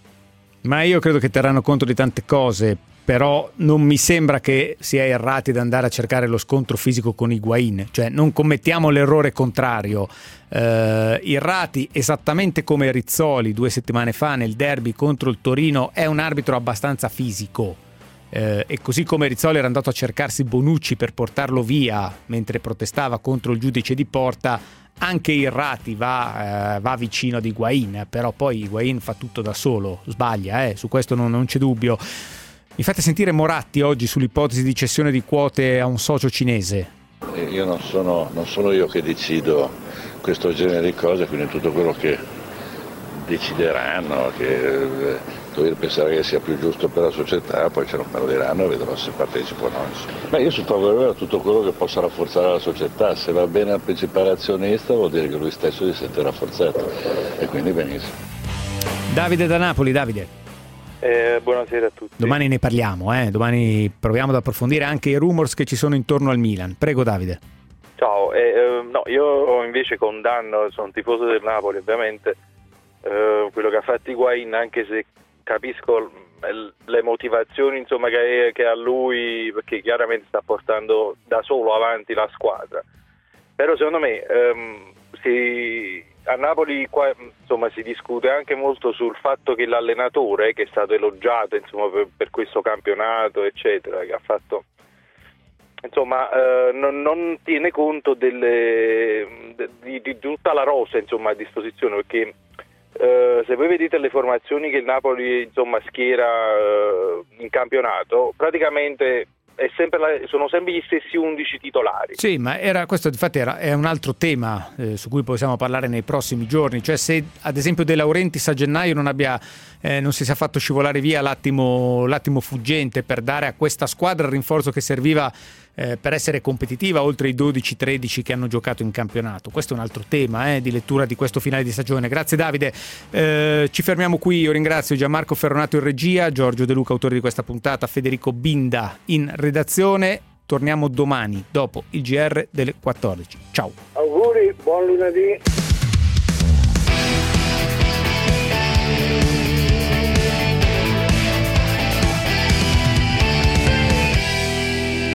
Ma io credo che terranno conto di tante cose, però non mi sembra che sia errati ad andare a cercare lo scontro fisico con Higuaín, cioè non commettiamo l'errore contrario. Uh, Irrati, esattamente come Rizzoli due settimane fa nel derby contro il Torino, è un arbitro abbastanza fisico, uh, e così come Rizzoli era andato a cercarsi Bonucci per portarlo via mentre protestava contro il giudice di porta, anche Irrati va, uh, va vicino ad Higuaín, però poi Higuaín fa tutto da solo, sbaglia, eh, su questo non, non c'è dubbio. Mi fate sentire Moratti oggi sull'ipotesi di cessione di quote a un socio cinese. Io non sono, non sono io che decido questo genere di cose, quindi tutto quello che decideranno, che eh, devo pensare che sia più giusto per la società, poi ce lo parleranno e vedrò se partecipo o no. Beh, io sono favorevole a tutto quello che possa rafforzare la società, se va bene al principale azionista vuol dire che lui stesso si sente rafforzato e quindi benissimo. Davide da Napoli. Davide. Eh, buonasera a tutti. Domani ne parliamo, eh? Domani proviamo ad approfondire anche i rumors che ci sono intorno al Milan. Prego Davide. Ciao, eh, eh, no, io invece condanno, sono tifoso del Napoli ovviamente, eh, quello che ha fatto Higuaín, anche se capisco le motivazioni insomma che, che ha lui, perché chiaramente sta portando da solo avanti la squadra, però secondo me ehm, si, a Napoli qua, insomma, si discute anche molto sul fatto che l'allenatore, che è stato elogiato insomma, per, per questo campionato eccetera, che ha fatto insomma eh, non, non tiene conto delle, di, di tutta la rosa insomma a disposizione, perché eh, se voi vedete le formazioni che il Napoli insomma schiera eh, in campionato, praticamente è sempre la, sono sempre gli stessi undici titolari. Sì, ma era questo infatti era, è un altro tema eh, su cui possiamo parlare nei prossimi giorni, cioè se ad esempio De Laurentiis a gennaio non abbia eh, non si sia fatto scivolare via l'attimo, l'attimo fuggente per dare a questa squadra il rinforzo che serviva eh, per essere competitiva oltre i dodici tredici che hanno giocato in campionato. Questo è un altro tema eh, di lettura di questo finale di stagione. Grazie Davide, eh, ci fermiamo qui. Io ringrazio Gianmarco Ferronato in regia, Giorgio De Luca autore di questa puntata, Federico Binda in redazione. Torniamo domani dopo il G R delle quattordici. Ciao. Auguri, buon lunedì.